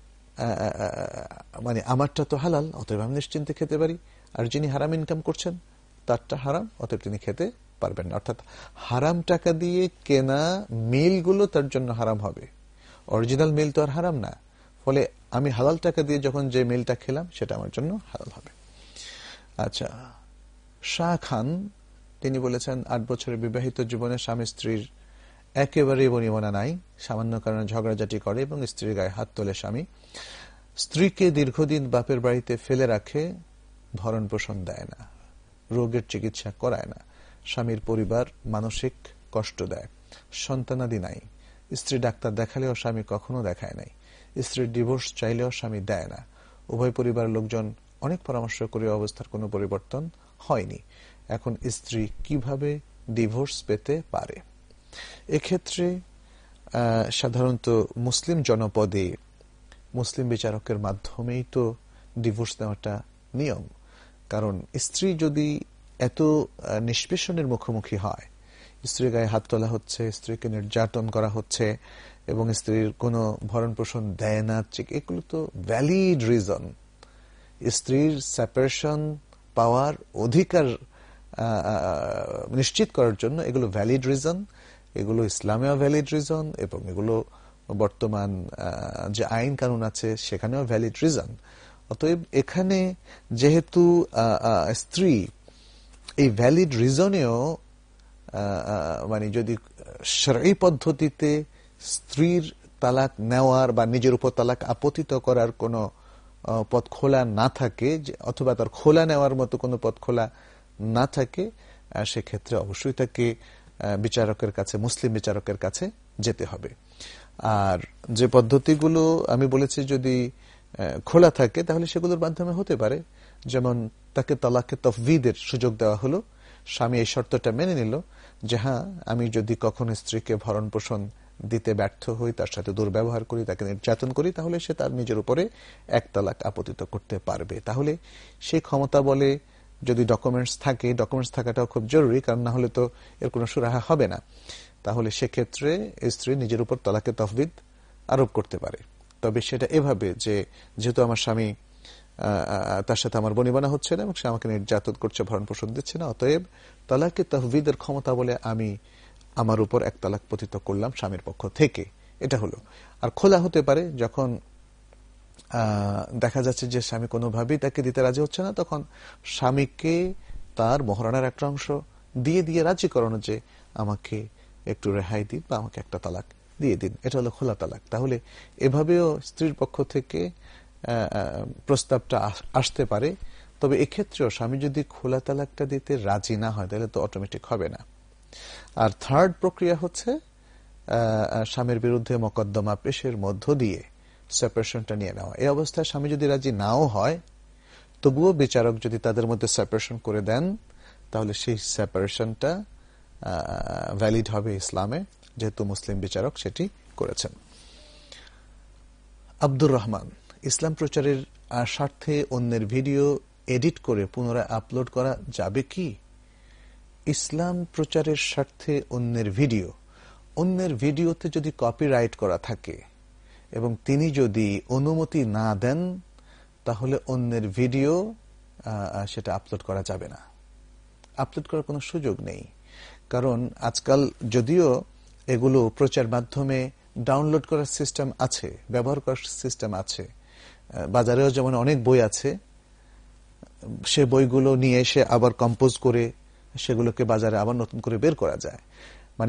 মানে আমারটা তো হালাল, অতএব আমি নিশ্চিন্তে খেতে পারি, আর যিনি হারাম ইনকাম করছেন তারটা হারাম, অতএব তিনি খেতে পারবেন না। অর্থাৎ হারাম টাকা দিয়ে কেনা মিলগুলো তার জন্য হারাম হবে, অরিজিনাল মিল তো আর হারাম না। ফলে আমি হালাল টাকা দিয়ে যখন যে মিলটা খেলাম সেটা আমার জন্য হালাল হবে। আচ্ছা, শাহ খান তিনি বলেছেন, আট বছরের বিবাহিত জীবনে স্বামী স্ত্রীর একেবারেই বনিবনা নাই, সামান্য কারণে ঝগড়াঝাটি করে এবং স্ত্রীর গায়ে হাত তোলে স্বামী। স্ত্রীকে দীর্ঘদিন বাপের বাড়িতে ফেলে রাখে, ভরণ পোষণ দেয় না, রোগের চিকিৎসা করায় না, স্বামীর পরিবার মানসিক কষ্ট দেয়, সন্তানাদি নাই, স্ত্রী ডাক্তার দেখালেও স্বামী কখনো দেখায় নাই, স্ত্রীর ডিভোর্স চাইলেও স্বামী দেয় না, উভয় পরিবার লোকজন অনেক পরামর্শ করে অবস্থার কোনো পরিবর্তন হয়নি। এখন স্ত্রী কিভাবে ডিভোর্স পেতে পারে? এক্ষেত্রে সাধারণত মুসলিম জনপদে মুসলিম বিচারকের মাধ্যমেই তো ডিভোর্স নেওয়াটা নিয়ম। কারণ স্ত্রী যদি এত নিষ্পেষণের মুখোমুখি হয়, স্ত্রীর গায়ে হাত তোলা হচ্ছে, স্ত্রীকে নির্যাতন করা হচ্ছে এবং স্ত্রীর কোনো ভরণ পোষণ দেয় না, এগুলো তো ভ্যালিড রিজন। স্ত্রীর সেপারেশন পাওয়ার অধিকার নিশ্চিত করার জন্য এগুলো ভ্যালিড রিজন, এগুলো ইসলামেও ভ্যালিড রিজন এবং এগুলো বর্তমান যে আইন কানুন আছে সেখানেও ভ্যালিড রিজন। অতএব এখানে যেহেতু স্ত্রী এই ভ্যালিড রিজনেও মানে যদি শরঈ পদ্ধতিতে স্ত্রীর তালাক নেওয়ার বা নিজের উপর তালাক আপতিত করার কোনো পথ খোলা না থাকে, অথবা তার খোলা নেওয়ার মতো কোনো পথ খোলা না থাকে, সেক্ষেত্রে অবশ্যই তাকে বিচারকের কাছে, মুসলিম বিচারকের কাছে যেতে হবে। আর যে পদ্ধতিগুলো আমি বলেছি যদি খোলা থাকে তাহলে সেগুলোর মাধ্যমে হতে পারে। যেমন তাকে তালাকে তফবিদের সুযোগ দেওয়া হলো, স্বামী এই শর্তটা মেনে নিল যে হ্যাঁ, আমি যদি কখনো স্ত্রীকে ভরণ পোষণ দিতে ব্যর্থ হই, তার সাথে দুর্ব্যবহার করি, তাকে নির্যাতন করি, তাহলে সে তার নিজের উপরে এক তালাক আপতিত করতে পারবে। তাহলে সেই ক্ষমতা বলে যদি ডকুমেন্টস থাকে, ডকুমেন্টস থাকাটাও খুব জরুরি, কারণ না হলে তো এর কোনো সুরাহা হবে না। তাহলে সেক্ষেত্রে স্ত্রী নিজের উপর তালাকে তফবিদ আরোপ করতে পারে। তবে সেটা এভাবে যে যেহেতু আমার স্বামী তার সাথে আমার বনিবনা হচ্ছে না এবং সে আমাকে নির্যাতন করছে, ভরণ পোষণ দিচ্ছে না, অতএব তালাকে তফবিদের ক্ষমতা বলে আমি আমার উপর এক তালাক পতিত করলাম স্বামীর পক্ষ থেকে, এটা হলো। আর খোলা হতে পারে যখন দেখা যাচ্ছে যে স্বামী কোনোভাবেই তাকে দিতে রাজি হচ্ছে না, তখন স্বামীকে তার মহারণার একটা অংশ দিয়ে দিয়ে রাজি করানো যে আমাকে একটু রেহাই দিন বা আমাকে একটা তালাক দিয়ে দিন, এটা হলো খোলা তালাক। তাহলে এভাবেও স্ত্রীর পক্ষ থেকে প্রস্তাবটা আসতে পারে। তবে এক্ষেত্রেও স্বামী যদি খোলা তালাকটা দিতে রাজি না হয় তাহলে তো অটোমেটিক হবে না। আর থার্ড প্রক্রিয়া হচ্ছে স্বামীর বিরুদ্ধে মোকদ্দমা পেশের মধ্য দিয়ে সেপারেশনটা নিয়ে নেওয়া। এই অবস্থায় স্বামী যদি রাজি নাও হয় তবুও বিচারক যদি তাদের মধ্যে সেপারেশন করে দেন তাহলে সেই সেপারেশনটা ভ্যালিড হবে ইসলামে, যেহেতু মুসলিম বিচারক সেটি করেছেন। আব্দুর রহমান, ইসলাম প্রচারের স্বার্থে অন্যের ভিডিও এডিট করে পুনরায় আপলোড করা যাবে কি? ইসলাম প্রচারের স্বার্থে অন্যের ভিডিও, অন্যের ভিডিওতে যদি কপিরাইট করা থাকে এবং তিনি যদি অনুমতি না দেন তাহলে অন্যের ভিডিও সেটা আপলোড করা যাবে না, আপলোড করার কোনো সুযোগ নেই। কারণ আজকাল যদিও এগুলো প্রচার মাধ্যমে ডাউনলোড করার সিস্টেম আছে, ব্যবহার করার সিস্টেম আছে, বাজারেও যেমন অনেক বই আছে, সে বইগুলো নিয়ে এসে আবার কম্পোজ করে সেগুলোকে বাজারে আবার নতুন করে বের করা যায়। মানে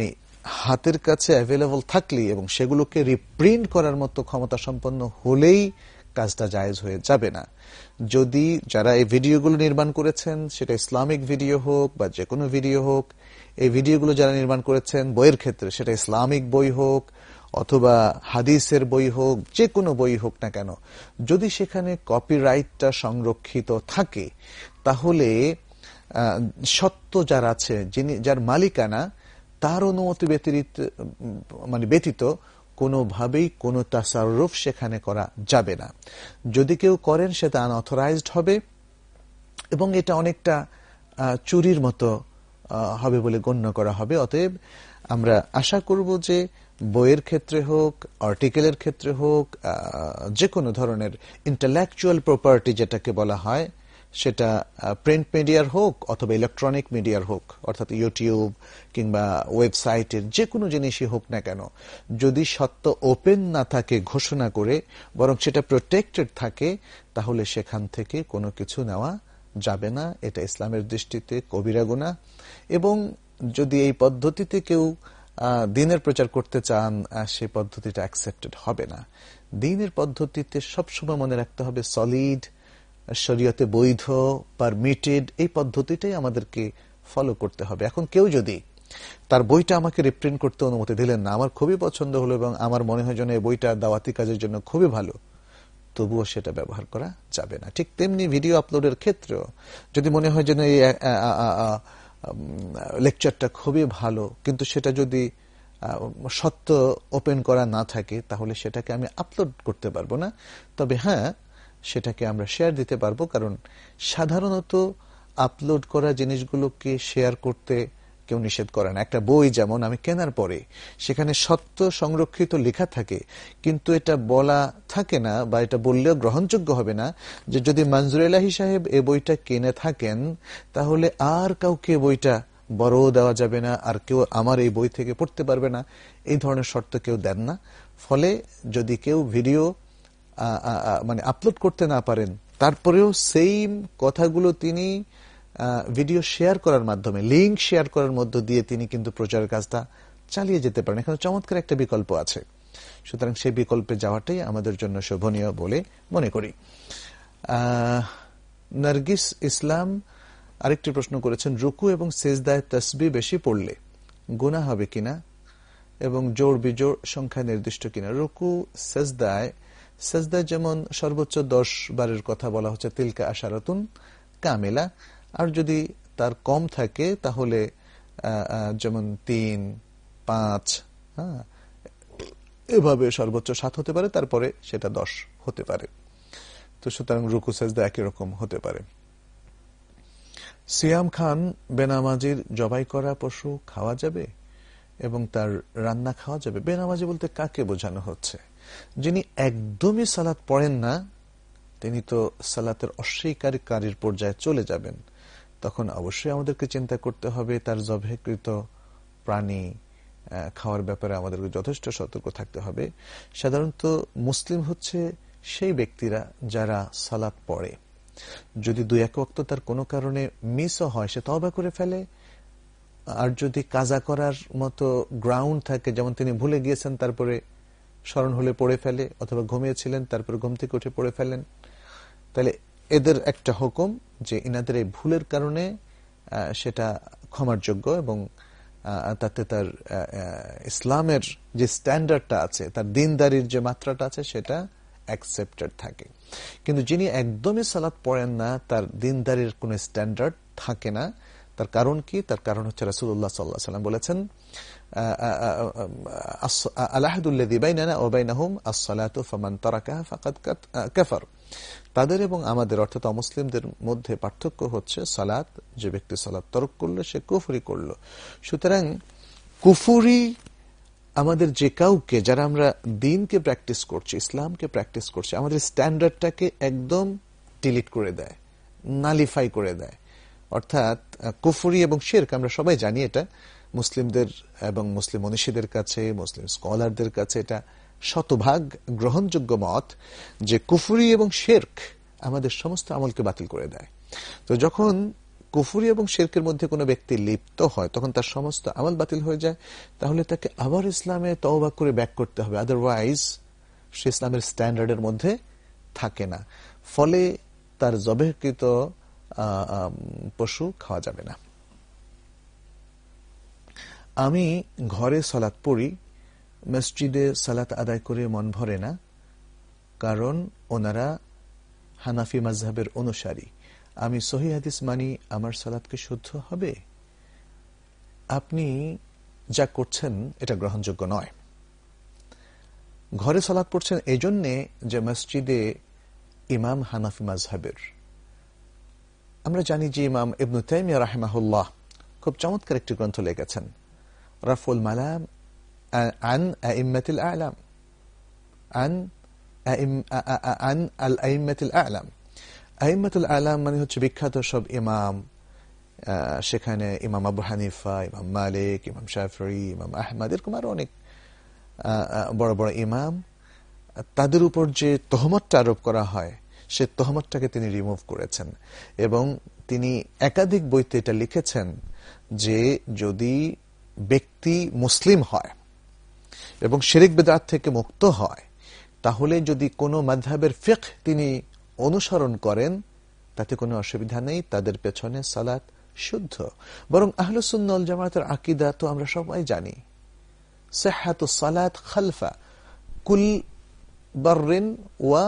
হাতের কাছে অ্যাভেলেবল থাকলেই এবং সেগুলোকে রিপ্রিন্ট করার মতো ক্ষমতা সম্পন্ন হলেই কাজটা জায়েজ হয়ে যাবে না। যদি যারা এই ভিডিওগুলো নির্মাণ করেছেন, সেটা ইসলামিক ভিডিও হোক বা যে কোনো ভিডিও হোক, এই ভিডিওগুলো যারা নির্মাণ করেছেন বইয়ের ক্ষেত্রে, সেটা ইসলামিক বই হোক অথবা হাদিসের বই হোক, যে কোনো বই হোক না কেন, যদি সেখানে কপিরাইটটা সংরক্ষিত থাকে, তাহলে সত্য যার আছে, যিনি যার মালিকানা, তার অনুমতি ব্যতিরিক্ত মানে ব্যতীত কোনোভাবেই কোনো তাসাররুফ সেখানে করা যাবে না। যদি কেউ করেন সেটা আনঅথরাইজড হবে এবং এটা অনেকটা চুরির মতো হবে বলে গণ্য করা হবে। অতএব আমরা আশা করব যে বইয়ের ক্ষেত্রে হোক, আর্টিকেলের ক্ষেত্রে হোক, যে কোনো ধরনের ইন্টেলেকচুয়াল প্রপার্টি যেটাকে বলা হয়, সেটা প্রিন্ট মিডিয়ার হোক অথবা ইলেকট্রনিক মিডিয়ার হোক, অর্থাৎ ইউটিউব কিংবা ওয়েবসাইটের যে কোনো জিনিসই হোক না কেন, যদি সত্য ওপেন না থাকে ঘোষণা করে, বরং সেটা প্রোটেক্টেড থাকে, তাহলে সেখান থেকে কোনো কিছু নেওয়া যাবে না। এটা ইসলামের দৃষ্টিতে কবিরা গুনাহ। এবং যদি এই পদ্ধতিতে কেউ দ্বীনের প্রচার করতে চান, সেই পদ্ধতিটা অ্যাকসেপ্টেড হবে না। দ্বীনের পদ্ধতিতে সবসময় মনে রাখতে হবে সলিড, শরীয়তে বৈধ, পারমিটেড, এই পদ্ধতিটাই আমাদেরকে ফলো করতে হবে। এখন কেউ যদি তার বইটা আমাকে রিপ্রিন্ট করতে অনুমতি দিলেন না, আমার খুবই পছন্দ হলো এবং আমার মনে হয় যেন এই বইটা দাওয়াতি কাজের জন্য খুবই ভালো, তবুও সেটা ব্যবহার করা যাবে না। ঠিক তেমনি ভিডিও আপলোডের ক্ষেত্রেও যদি মনে হয় যেন এই লেকচারটা খুবই ভালো, কিন্তু সেটা যদি সত্য ওপেন করা না থাকে, তাহলে সেটাকে আমি আপলোড করতে পারবো না। তবে হ্যাঁ, সেটাকে আমরা শেয়ার দিতে পারবো, কারণ সাধারণত আপলোড করা জিনিসগুলোকে শেয়ার করতে কেউ নিষেধ করে না। একটা বই যেমন আমি কেনার পরে সেখানে সত্য সংরক্ষিত লেখা থাকে, কিন্তু এটা বলা থাকে না বা এটা বললেও গ্রহণযোগ্য হবে না যে যদি মনজুর এলাহি সাহেব এই বইটা কিনে থাকেন, তাহলে আর কাউকে বইটা বড় দেওয়া যাবে না, আর কেউ আমার এই বই থেকে পড়তে পারবে না, এই ধরনের শর্ত কেউ দেন না। ফলে যদি কেউ ভিডিও মানে আপলোড করতে না পারেন, তারপরেও সেম কথাগুলো তিনি ভিডিও শেয়ার করার মাধ্যমে, লিঙ্ক শেয়ার করার মধ্য দিয়ে তিনি কিন্তু প্রচারের কাজটা চালিয়ে যেতে পারেন। এখানে চমৎকার একটা বিকল্প আছে। সুতরাং সেই বিকল্পে যাওয়াটাই আমাদের জন্য শোভনীয় বলে মনে করি। নার্গিস ইসলাম আরেকটি প্রশ্ন করেছেন, রুকু এবং সেজদায় তাসবিহ বেশি পড়লে গুনাহ হবে কিনা এবং জোড় বিজোড় সংখ্যা নির্দিষ্ট কিনা? রুকু সেজদায় সেজদায় যেমন সর্বোচ্চ দশ বারের কথা বলা হচ্ছে, তিলকা আশারাতুন কামিলা, আর যদি তার কম থাকে তাহলে যেমন তিন, পাঁচ, হ্যাঁ, এভাবে সর্বোচ্চ সাত হতে পারে, তারপরে সেটা দশ হতে পারে। তো সুতরাং রুকু সেজদা একই রকম হতে পারে। সিয়াম খান বেনামাজির জবাই করা পশু খাওয়া যাবে এবং তার রান্না খাওয়া যাবে? বেনামাজি বলতে কাকে বোঝানো হচ্ছে? যিনি একদমই সালাত পড়েন না, তিনি তো সালাতের অস্বীকারীর পর্যায়ে চলে যাবেন। তখন অবশ্যই আমাদেরকে চিন্তা করতে হবে তার জবাইকৃত প্রাণী খাওয়ার ব্যাপারে আমাদেরকে যথেষ্ট সতর্ক থাকতে হবে। সাধারণত মুসলিম হচ্ছে সেই ব্যক্তিরা যারা সালাত পড়ে। যদি দুই এক ওয়াক্ত তার কোনো কারণে মিসও হয়, সে তওবা করে ফেলে। আর যদি কাজা করার মতো গ্রাউন্ড থাকে, যেমন তিনি ভুলে গিয়েছেন তারপরে স্মরণ হলে পড়ে ফেলে, অথবা ঘুমিয়েছিলেন তারপরে ঘুম থেকে উঠে পড়ে ফেলেন, তাহলে এদের একটা হুকুম যে ইনাদের এই ভুলের কারণে সেটা ক্ষমার যোগ্য এবং তাতে তার ইসলামের যে স্ট্যান্ডার্ডটা আছে, তার দিনদারির যে মাত্রাটা আছে, সেটা অ্যাকসেপ্টেড থাকে। কিন্তু যিনি একদমই সালাত পড়েন না, তার দিনদারির কোনো স্ট্যান্ডার্ড থাকে না। তার কারণ কি? তার কারণ হচ্ছে রাসূলুল্লাহ সাল্লাল্লাহু আলাইহি ওয়াসাল্লাম বলেছেন, আল-আহদুল্লাযী বাইনানা ওয়া বাইনাহুম আস-সালাতু ফামান তারাকাহা ফাকাদ কাফার। তাদের এবং আমাদের অর্থাৎ অমুসলিমদের মধ্যে পার্থক্য হচ্ছে সালাত। যে ব্যক্তি সালাত তরক করলো সে কুফরি করলো। সুতরাং কুফরি আমাদের যে কাউকে, যারা আমরা দ্বীনকে প্র্যাকটিস করছি, ইসলামকে প্র্যাকটিস করছি, আমাদের স্ট্যান্ডার্ডটাকে একদম ডিলিট করে দেয়, নালিফাই করে দেয়। অর্থাৎ কুফরি এবং শিরক আমরা সবাই জানি, এটা মুসলিমদের এবং মুসলিম মনীষীদের কাছে, মুসলিম স্কলারদের কাছে এটা শতভাগ গ্রহণযোগ্য মত যে কুফরি এবং শিরক আমাদের সমস্ত আমলকে বাতিল করে দেয়। তো যখন কুফরি এবং শিরকের মধ্যে কোনো ব্যক্তি লিপ্ত হয়, তখন তার সমস্ত আমল বাতিল হয়ে যায়, তাহলে তাকে আবার ইসলামে তওবা করে ব্যাক করতে হবে, আদারওয়াইজ সে ইসলামের স্ট্যান্ডার্ডের মধ্যে থাকে না। ফলে তার জবেহকৃত পশু খাওয়া যাবে না। আমি ঘরে সালাত পড়ি, মসজিদে সালাত আদায় করে মন ভরে না, কারণ ওনারা হানাফি মাযহাবের অনুসারী। আমি সহিহ হাদিস মানি, আমার সালাত কি শুদ্ধ হবে? আপনি যা করছেন এটা গ্রহণযোগ্য নয়। ঘরে সালাত পড়ছেন এই জন্যে যে মসজিদে ইমাম হানাফি মাযহাবের। আমরা জানি যে ইমাম ইবনে তাইমিয়া রাহিমাহুল্লাহ খুব চমৎকার একটি গ্রন্থ লিখেছেন, রাফউল মালাম আন আইম্মাতিল আ'লাম, আন আন আল আইম্মাতিল আ'লাম। আইম্মাতুল আ'লাম মানে হচ্ছে বিখ্যাত সব ইমাম, সেখানে ইমাম আবু হানিফা, ইমাম মালিক, ইমাম শাফিঈ, ইমাম আহমদ, এরকম আরো অনেক বড় বড় ইমাম। তাদের উপর যে তহমতটা আরোপ করা হয়, সে তহমতটাকে তিনি রিমুভ করেছেন এবং তিনি একাধিক বইতে এটা লিখেছেন যে যদি ব্যক্তি মুসলিম হয় এবং শিরক বিদআত থেকে মুক্ত হয়, তাহলে যদি কোনো মাযহাবের ফিকহ তিনি অনুসরণ করেন তাতে কোনো অসুবিধা নেই, তাদের পেছনে সালাত শুদ্ধ। বরং আহলুস সুন্নাহ ওয়াল জামাতের আকীদা তো আমরা সবাই জানি, সিহহাতুস সালাত খালফা কুল বাররিন ওয়া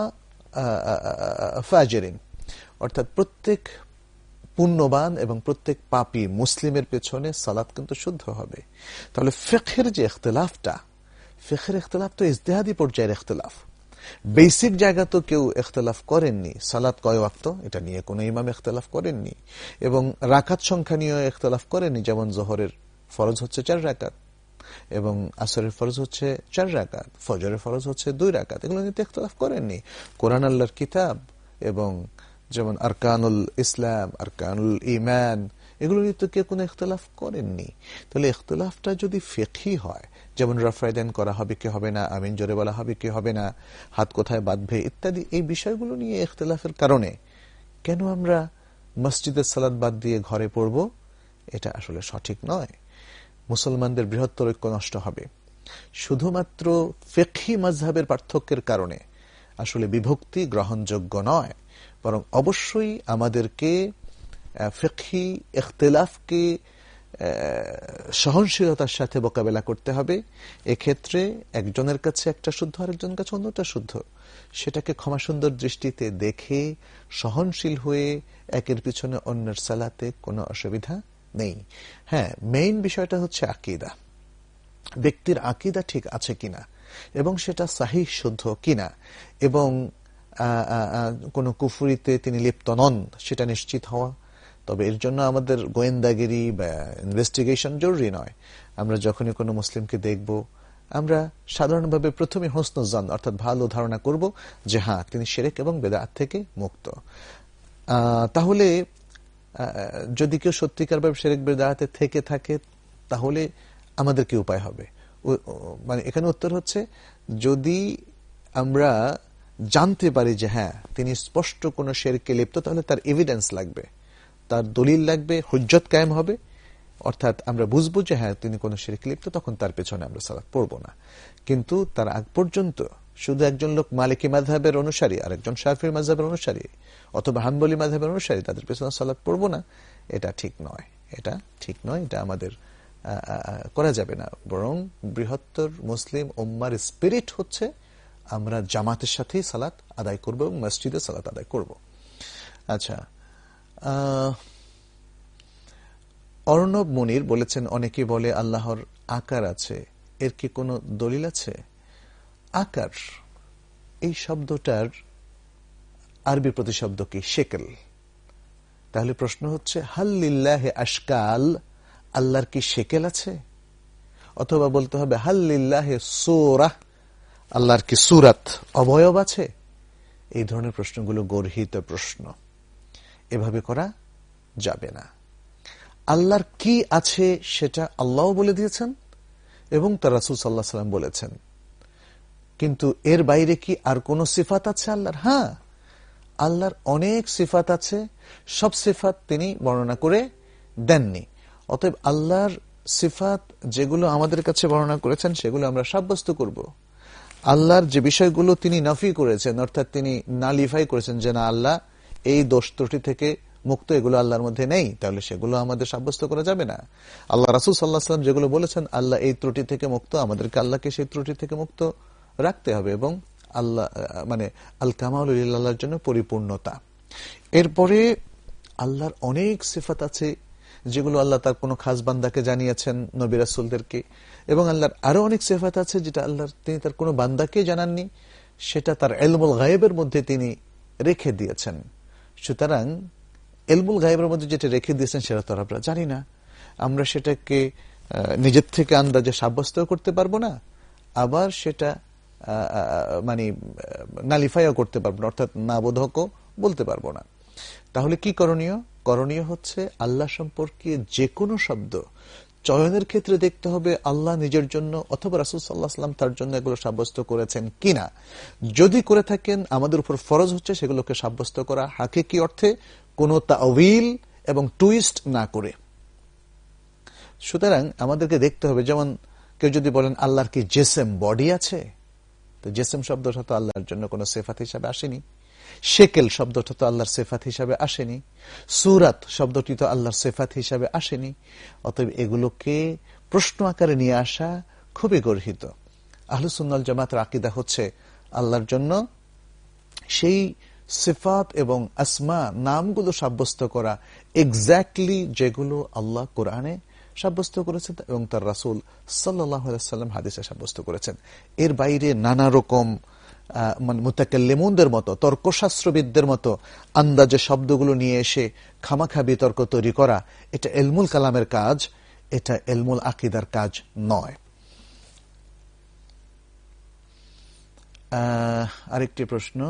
ফাজিরিন, অর্থাৎ প্রত্যেক পুণ্যবান এবং প্রত্যেক পাপী মুসলিমের পেছনে সালাত কিন্তু শুদ্ধ হবে। তাহলে ফিকহের যে ইখতিলাফটা, ফিকহের ইখতিলাফ তো ইজতিহাদি পর্যায়ের ইখতিলাফ, বেসিক জায়গা তো কেউ ইখতিলাফ করেননি। সালাত কয় ওয়াক্ত এটা নিয়ে কোনো ইমাম ইখতিলাফ করেননি, এবং রাকাত সংখ্যা নিয়ে ইখতিলাফ করেননি। যেমন জোহরের ফরজ হচ্ছে চার রাকাত এবং আসরের ফরজ হচ্ছে চার রাকাত, ফজরের ফরজ হচ্ছে দুই রাকাত, এগুলো নিয়ে ইখতিলাফ করেননি। কোরআন আল্লাহর কিতাব এবং যেমন আরকানুল ইসলাম, আরকানুল ঈমান, এগুলো নিয়ে তো কেউ কোনো ইখতিলাফ করেননি। তাহলে ইখতিলাফটা যদি ফিকহি হয়, যেমন রাফায়দান করা হবে কি হবে না, আমিন জোরে বলা হবে কি হবে না, হাত কোথায় বাঁধবে ইত্যাদি, এই বিষয়গুলো নিয়ে ইখতিলাফের কারণে কেন আমরা মসজিদের সালাত বাদ দিয়ে ঘরে পড়ব, এটা আসলে সঠিক নয়। মুসলমানদের বৃহত্তর ঐক্য নষ্ট হবে। শুধুমাত্র ফিকহি মাযহাবের পার্থক্যের কারণে আসলে বিভক্তি গ্রহণযোগ্য নয়, বরং অবশ্যই আমাদেরকে ফিকহি ইখতিলাফকে সহনশীলতার সাথে মোকাবেলা করতে হবে। এক্ষেত্রে একজনের কাছে একটা শুদ্ধ, আরেকজনের কাছে অন্যটা শুদ্ধ, সেটাকে ক্ষমা সুন্দর দৃষ্টিতে দেখে সহনশীল হয়ে একের পিছনে অন্যের সালাতে কোনো অসুবিধা নেই। হ্যাঁ, মেইন বিষয়টা হচ্ছে আকীদা, ব্যক্তির আকীদা ঠিক আছে কিনা এবং সেটা সহিহ শুদ্ধ কিনা, এবং কোনো কুফরিতে তিনি লিপ্ত নন সেটা নিশ্চিত হওয়া। তবে এর জন্য আমাদের গোয়েন্দাগিরি বা ইনভেস্টিগেশন জরুরি নয়। আমরা যখনই কোনো মুসলিমকে দেখব, আমরা সাধারণভাবে প্রথমে হুসনুল জন অর্থাৎ ভালো ধারণা করব যে হ্যাঁ তিনি শিরক এবং বিদআত থেকে মুক্ত। তাহলে যদি কেউ সত্যিকারভাবে শিরক বিদআতে থেকে থাকে, তাহলে আমাদের কি উপায় হবে? মানে এখানে উত্তর হচ্ছে, যদি আমরা জানতে পারি যে হ্যাঁ তিনি স্পষ্ট কোনো শিরকে লিপ্ত, তাহলে তার এভিডেন্স লাগবে, তার দলিল লাগবে, হুজ্জত কায়েম হবে, অর্থাৎ আমরা বুঝবো যে হ্যাঁ তিনি কোনো শিরকে লিপ্ত, তখন তার পেছনে আমরা সালাত পড়ব না। কিন্তু তার আগ পর্যন্ত শুধু একজন লোক মালিকি মাযহাবের অনুসারী আর একজন শাফিঈ মাযহাবের অনুসারী অথবা হাম্বলি মাযহাবের অনুসারী, তাদের পেছনে সালাত পড়ব না, এটা ঠিক নয়। এটা ঠিক নয়, এটা আমাদের করা যাবে না। বরং বৃহত্তর মুসলিম উম্মার স্পিরিট হচ্ছে আমরা জামাতের সাথেই সালাত আদায় করব এবং মসজিদে সালাত আদায় করব। আচ্ছা, অর্ণব মুনির বলেছেন, অনেকে বলে আল্লাহর আকার আছে, এর কি কোনো দলিল আছে? আকার এই শব্দটার আরবি প্রতিশব্দ কি? শেকেল। তাহলে প্রশ্ন হচ্ছে, হাল লিল্লাহি আশকাল, আল্লাহর কি শেকেল আছে? অথবা বলতে হবে হাল লিল্লাহি সূরা, আল্লাহর কি সূরাত অবয়ব আছে? এই ধরনের প্রশ্নগুলো গর্হিত প্রশ্ন, এভাবে করা যাবে না। আল্লাহর কি আছে সেটা আল্লাহ বলে দিয়েছেন এবং তার রাসূল সাল্লাল্লাহু আলাইহি ওয়াসাল্লাম বলেছেন, কিন্তু এর বাইরে কি আর কোন সিফাত আছে আল্লাহর? হ্যাঁ, আল্লাহর অনেক সিফাত আছে, সব সিফাত তিনি বর্ণনা করে দেননি। অতএব আল্লাহর সিফাত যেগুলো আমাদের কাছে বর্ণনা করেছেন সেগুলো আমরা সাব্যস্ত করব। আল্লাহর যে বিষয়গুলো তিনি নাফি করেছেন, অর্থাৎ তিনি নালিফাই করেছেন যে না আল্লাহ এই দোষ ত্রুটি থেকে মুক্ত, এগুলো আল্লাহর মধ্যে নেই, তাহলে সেগুলো আমাদের সাব্যস্ত করা যাবে না। আল্লাহ রাসূল সাল্লাল্লাহু আলাইহি ওয়াসাল্লাম যেগুলো বলেছেন আল্লাহ এই ত্রুটি থেকে মুক্ত, আমাদেরকে আল্লাহকে সেই ত্রুটি থেকে মুক্ত রাখতে হবে, এবং আল্লাহ মানে আল কামালু লিল্লাহর জন্য পরিপূর্ণতা। এরপরে আল্লাহর অনেক সিফাত আছে যেগুলো আল্লাহ তার কোনো খাস বান্দাকে জানিয়েছেন, নবী রাসূলদেরকে, এবং আল্লাহর আরো অনেক সিফাত আছে যেটা আল্লাহর তিনি তার কোনো বান্দাকে জানাননি, সেটা তার ইলমুল গায়বের মধ্যে তিনি রেখে দিয়েছেন। সুতরাং ইলমুল গায়বের মধ্যে যেটা রেখে দিয়েছেন সেটা তো আমরা জানি না, আমরা সেটাকে নিজের থেকে আন্দাজে সাব্যস্ত করতে পারবো না, আবার সেটা মানে নালিফাইও করতে পারবো না, অর্থাৎ না বোধকও বলতে পারবো না। তাহলে কি করণীয়? করণীয় হচ্ছে আল্লাহ সম্পর্কে যে কোনো শব্দ চয়নের ক্ষেত্রে দেখতে হবে আল্লাহ নিজের জন্য অথবা রাসূল সাল্লাল্লাহু আলাইহি ওয়াসাল্লাম তার জন্য এগুলো সাব্যস্ত করেছেন কিনা। যদি করে থাকেন আমাদের উপর ফরজ হচ্ছে সেগুলোকে সাব্যস্ত করা হাকিকি অর্থে, কোনো তাওয়িল এবং টুইস্ট না করে। সুতরাং আমাদেরকে দেখতে হবে, যেমন কেউ যদি বলেন আল্লাহর কি জেসেম বডি আছে, তো জেসেম শব্দটা তো আল্লাহর জন্য কোনো সিফাত হিসাবে আসেনি, শেকেল শব্দটা তো আল্লাহর সিফাত হিসাবে আসেনি, সূরাত শব্দটি তো আল্লাহর সিফাত হিসাবে আসেনি। অতএব এগুলোকে প্রশ্ন আকারে নিয়ে আসা খুবই গর্হিত। আহলুস সুন্নাহ ওয়াল জামাতের আকীদা হচ্ছে আল্লাহর জন্য সেই সিফাত এবং আসমা নামগুলো সাব্যস্ত করা এক্স্যাক্টলি যেগুলো আল্লাহ কোরআনে সাব্যস্ত করেছেন এবং তার রাসূল সাল্লাল্লাহু আলাইহি ওয়াসাল্লাম হাদিসে সাব্যস্ত করেছেন। এর বাইরে নানা রকম মুতাকাল্লিমুনদের মতো, তর্কশাস্ত্রবিদদের মতো আন্দাজে শব্দগুলো নিয়ে এসে খামাখা বিতর্ক তৈরি করা, এটা ইলমুল কালামের কাজ, এটা ইলমুল আকীদার কাজ নয়। আরেকটি প্রশ্ন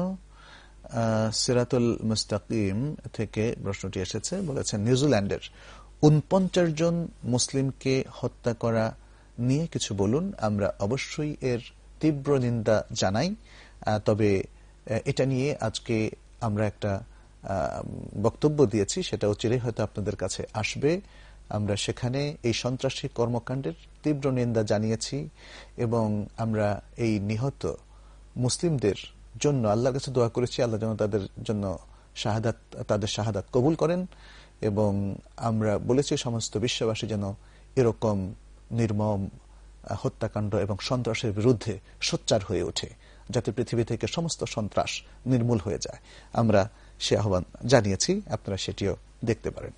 সিরাতুল মুস্তাকিম থেকে প্রশ্নটি এসেছে, বলেছেন নিউজিল্যান্ডের উনপঞ্চাশ জন মুসলিমকে হত্যা করা নিয়ে কিছু বলুন। আমরা অবশ্যই এর তীব্র নিন্দা জানাই, তবে এটা নিয়ে আজকে আমরা একটা বক্তব্য দিয়েছি, সেটা চিরেই হয়তো আপনাদের কাছে আসবে। আমরা সেখানে এই সন্ত্রাসী কর্মকাণ্ডের তীব্র নিন্দা জানিয়েছি এবং আমরা এই নিহত মুসলিমদের জন্য আল্লাহর কাছে দোয়া করেছি আল্লাহ যেন তাদের জন্য শাহাদাত তাদের শাহাদাত কবুল করেন, এবং আমরা বলেছি সমস্ত বিশ্ববাসী যেন এরকম নির্মম হত্যাকাণ্ড এবং সন্ত্রাসের বিরুদ্ধে সোচ্চার হয়ে ওঠে, যাতে পৃথিবী থেকে সমস্ত সন্ত্রাস নির্মূল হয়ে যায়। আমরা সে আহ্বান জানিয়েছি, আপনারা সেটিও দেখতে পারেন।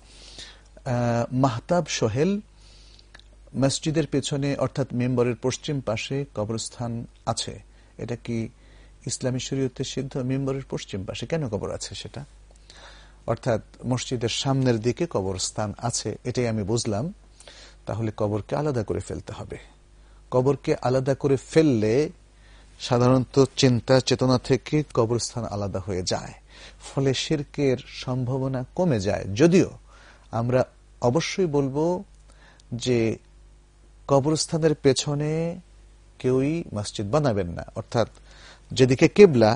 মাহতাব সোহেল, মসজিদের পেছনে অর্থাৎ মেম্বরের পশ্চিম পাশে কবরস্থান আছে, এটা কি ইসলামী শরীয়তে সিদ্ধ? মেম্বরের পশ্চিম পাশে কেন কবর আছে? সেটা অর্থাৎ মসজিদের সামনের দিকে কবরস্থান আছে, এটাই আমি বুঝলাম। তাহলে কবরকে আলাদা করে ফেলতে হবে। কবরকে আলাদা করে ফেললে সাধারণত চিন্তা চেতনা থেকে কবরস্থান আলাদা হয়ে যায়, ফলে শিরকের সম্ভাবনা কমে যায়। যদিও আমরা অবশ্যই বলবো যে কবরস্থানের পেছনে কেউই মসজিদ বানাবেন না, অর্থাৎ যেদিকে কিবলা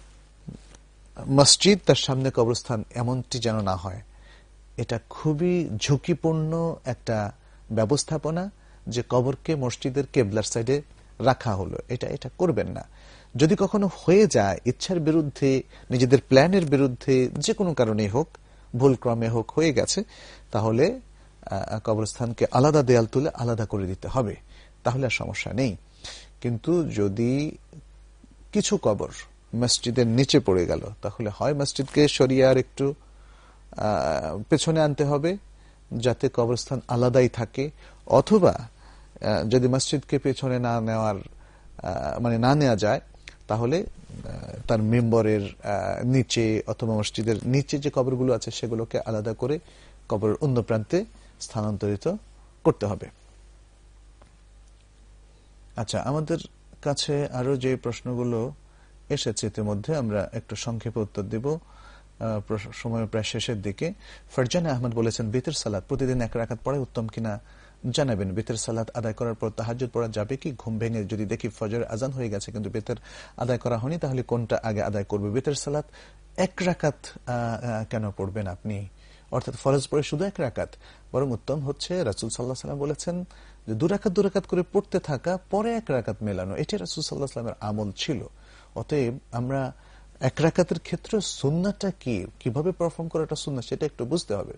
মসজিদ তার সামনে কবরস্থান এমনটি যেন না হয়। এটা খুবই ঝুঁকিপূর্ণ একটা ব্যবস্থাপনা যে কবরকে মসজিদের কিবলার সাইডে রাখা হলো, এটা এটা করবেন না। যদি কখনো হয়ে যায় ইচ্ছার বিরুদ্ধে, নিজেদের প্ল্যানের বিরুদ্ধে, যে কোনো কারণে হোক, ভুল ক্রমে হোক হয়ে গেছে, তাহলে কবরস্থানকে আলাদা দেয়াল তুলে আলাদা করে দিতে হবে, তাহলে আর সমস্যা নেই। কিন্তু যদি কিছু কবর মসজিদের নিচে পড়ে গেল, তাহলে হয় মসজিদকে সরিয়ে আর একটু পেছনে আনতে হবে যাতে কবরস্থান আলাদাই থাকে, অথবা যদি মসজিদকে পেছনে না নেওয়ার মানে না নেওয়া যায়, তাহলে তার মেম্বরের নিচে অথবা মসজিদের নিচে যে কবরগুলো আছে সেগুলোকে আলাদা করে কবরের অন্য প্রান্তে স্থানান্তরিত করতে হবে। আচ্ছা, আমাদের কাছে আরো যে প্রশ্নগুলো এসেছে ইতিমধ্যে আমরা একটু সংক্ষেপে উত্তর দেব, সময় প্রায় শেষের দিকে। ফারজানা আহমদ বলেছেন, বিতর সালাত প্রতিদিন এক রাকাত পড়া উত্তম কিনা জানাবেন। বিতর সালাত আদায় করার পর তাহাজ্জুদ পড়া যাবে কি? ঘুম ভেঙে যদি দেখি ফজর আজান হয়ে গেছে কিন্তু বিতর আদায় করা হয়নি, তাহলে কোনটা আগে আদায় করবে? বিতর সালাত এক রাকাত কেন পড়বেন আপনি, অর্থাৎ ফরজ পড়ে শুধু এক রাকাত? বরং উত্তম হচ্ছে রাসূল সাল্লাল্লাহু আলাইহি ওয়াসাল্লাম বলেছেন যে দু রাকাত দু রাকাত করে পড়তে থাকা, পরে এক রাকাত মেলানো, এটি রাসূল সাল্লাল্লাহু আলাইহি ওয়াসাল্লামের আমল ছিল। অতএব আমরা এক রাকাতের ক্ষেত্রে সুন্নাহটা কি, কিভাবে পারফর্ম করাটা সুন্নাহ, সেটা একটু বুঝতে হবে।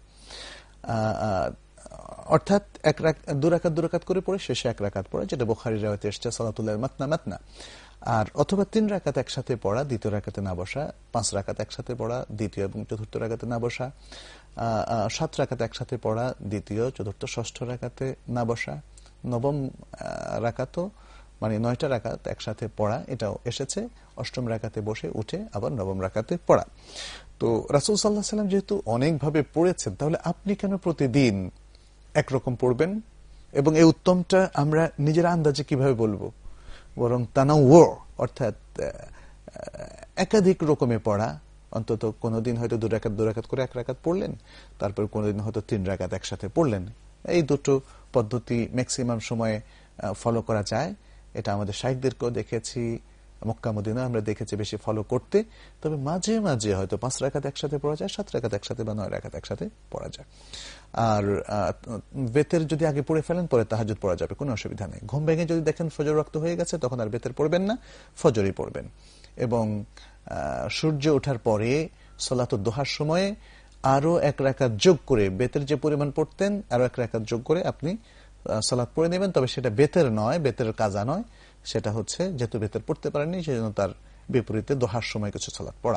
অর্থাৎ এক রাকাত দু রাকাত দু রাকাত করে পড়ে শেষে এক রাকাত পড়া, যেটা বুখারীর riwayate এসেছে সালাতুল লাইল মাতনা মাতনা। আর অথবা তিন রাকাত একসাথে পড়া, দ্বিতীয় রাকাতে না বসা, পাঁচ রাকাত একসাথে পড়া, দ্বিতীয় এবং চতুর্থ রাকাতে না বসা, সাত রাকাত একসাথে পড়া, দ্বিতীয় চতুর্থ ষষ্ঠ রাকাতে না বসা, নবম রাকাতও মানে নয়টা রাকাত একসাথে পড়া, এটাও এসেছে। অষ্টম রাকাতে বসে উঠে আবার নবম রাকাতে পড়া। তো রাসূল সাল্লাল্লাহু আলাইহি ওয়াসাল্লাম যেহেতু অনেকভাবে পড়েছেন, তাহলে আপনি কেন প্রতিদিন একরকম পড়বেন? এবং এই উত্তমটা আমরা নিজের আন্দাজে কিভাবে বলবো? বরং তানাওয়ু, অর্থাৎ একাধিক রকমে পড়া। অন্তত কোনোদিন হয়তো দু রাকাত দু রাকাত করে এক রাকাত পড়লেন, তারপর কোনোদিন হয়তো তিন রাকাত একসাথে পড়লেন। এই দুটো পদ্ধতি ম্যাক্সিমাম সময়ে ফলো করা যায়। এটা আমাদের শাইখদেরকেও দেখেছি, মক্কা মদিনা আমরা দেখেছি বেশি ফলো করতে। তবে মাঝে মাঝে হয়তো পাঁচ রাকাত একসাথে পড়া যায়, সাত রাকাত একসাথে বা নয় রাকাত একসাথে পড়া যায়। আর বেতের যদি আগে পড়ে ফেলেন, পরে তাহাজ্জুদ পড়া যাবে, কোনো অসুবিধা নেই। ঘুম ভেঙে যদি দেখেন ফজর রক্ত হয়ে গেছে, তখন আর বেতের পড়বেন না, ফজরই পড়বেন। এবং সূর্য ওঠার পরে সালাতুদ দুহার সময়ে আরো এক রাকাত যোগ করে, বেতের যে পরিমাণ পড়তেন আরো এক রাকাত যোগ করে আপনি সালাত পড়ে নেবেন। তবে সেটা বেতের নয়, বেতের কাজা নয়, সেটা হচ্ছে যেহেতু বেতের পড়তে পারেননি, সেজন্য তার বিপরীতে দোহার সময় কিছু সালাত পড়া।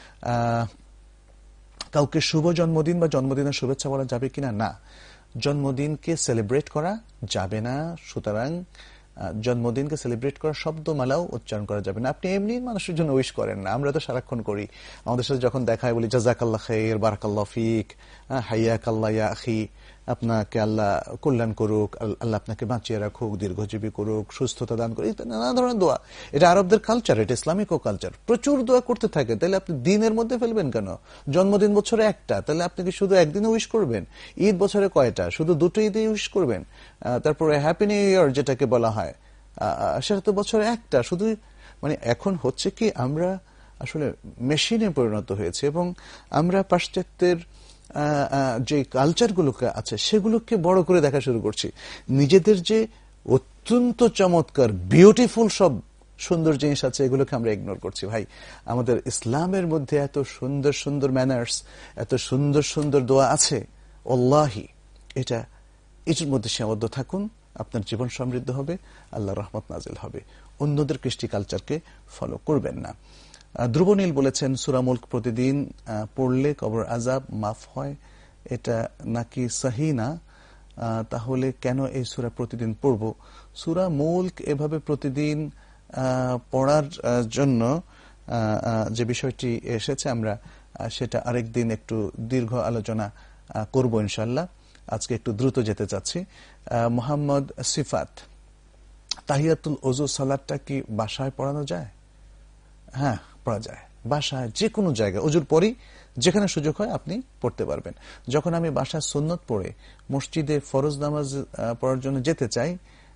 কাউকে শুভ জন্মদিন বা জন্মদিনের শুভেচ্ছা বলা যাবে কিনা? না, জন্মদিনকে সেলিব্রেট করা যাবে না। সুতরাং জন্মদিনকে সেলিব্রেট করা শব্দমালাও উচ্চারণ করা যাবে না। আপনি এমনি মানুষের জন্য উইশ করেন না, আমরা তো সারাক্ষণ করি। আমাদের সাথে যখন দেখা হয় বলি জাযাকাল্লাহ খাইর, বারাকাল্লাহু ফিক, হাইয়াকাল্লাহ ইয়া আখি, আপনাকে আল্লাহ কল্যাণ করুক, আল্লাহ আপনাকে বাঁচিয়ে রাখুক, দীর্ঘজীবী করুক, সুস্থতা দান করুক, নানা ধরনের দোয়া। এটা আরবদের কালচার, এটা ইসলামিকও কালচার। প্রচুর দোয়া করতে থাকে। তাহলে আপনি দিনের মধ্যে ফেলবেন কেন? জন্মদিন বছরে একটা, তাহলে আপনি কি শুধু একদিনে উইশ করবেন? ঈদ বছরে কয়টা? শুধু দুটো ঈদে উইশ করবেন? তারপরে হ্যাপি নিউ ইয়ার যেটাকে বলা হয়, সেটা তো বছরে একটা। শুধু মানে এখন হচ্ছে কি, আমরা আসলে মেশিনে পরিণত হয়েছে এবং আমরা পাশ্চাত্যের যে কালচারগুলোকে আছে সেগুলোকে বড় করে দেখা শুরু করছি। নিজেদের যে অত্যন্ত চমৎকার বিউটিফুল সব সুন্দর জিনিস আছে, এগুলোকে আমরা ইগনোর করছি। ভাই, আমাদের ইসলামের মধ্যে এত সুন্দর সুন্দর ম্যানার্স, এত সুন্দর সুন্দর দোয়া আছে, আল্লাহি এটা এটার মধ্যে সীমাবদ্ধ থাকুন, আপনার জীবন সমৃদ্ধ হবে, আল্লাহর রহমত নাজিল হবে। অন্যদের কৃষ্টি কালচারকে ফলো করবেন না। ধ্রুবনীল বলেছেন সূরা মুলক প্রতিদিন পড়লে কবর আযাব মাফ হয়, এটা নাকি সহি না? তাহলে কেন এই সূরা প্রতিদিন পড়ব? সূরা মুলক এভাবে প্রতিদিন পড়ার জন্য যে বিষয়টি এসেছে, আমরা সেটা আরেকদিন একটু দীর্ঘ আলোচনা করব ইনশাআল্লাহ। আজকে একটু দ্রুত যেতে চাচ্ছি। মোহাম্মদ সিফাত, তাহিয়াতুল ওযু সালাতটা কি বাসায় পড়ানো যায়? হ্যাঁ, পড়া যায়। বাসায় যে কোনো জায়গায় ওযুর পরই যেখানে সুযোগ হয় আপনি পড়তে পারবেন। যখন আমি বাসায় সুন্নত পড়ে মসজিদে ফরজ নামাজ পড়ার জন্য যেতে চাই,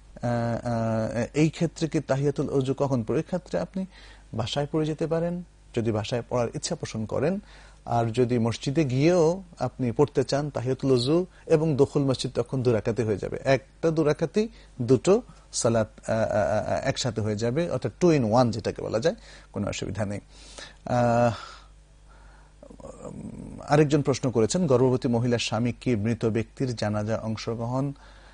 এই ক্ষেত্রে কি তাহিয়াতুল ওযু কখন পড়ে? এই ক্ষেত্রে আপনি বাসায় পড়ে যেতে পারেন যদি বাসায় পড়ার ইচ্ছা পোষণ করেন। আর যদি মসজিদে গিয়েও আপনি পড়তে চান তাহিয়াতুল ওযু এবং দুখুল মসজিদ, তখন দু রাকাতে হয়ে যাবে। একটা দু রাকাতেই দুটো সালাত একসাথে হয়ে যাবে, অর্থাৎ টু ইন ওয়ান যেটাকে বলা যায়, কোনো অসুবিধা নেই। আরেকজন প্রশ্ন করেছেন, গর্ভবতী মহিলার স্বামী কি মৃত ব্যক্তির জানাজা অংশগ্রহণ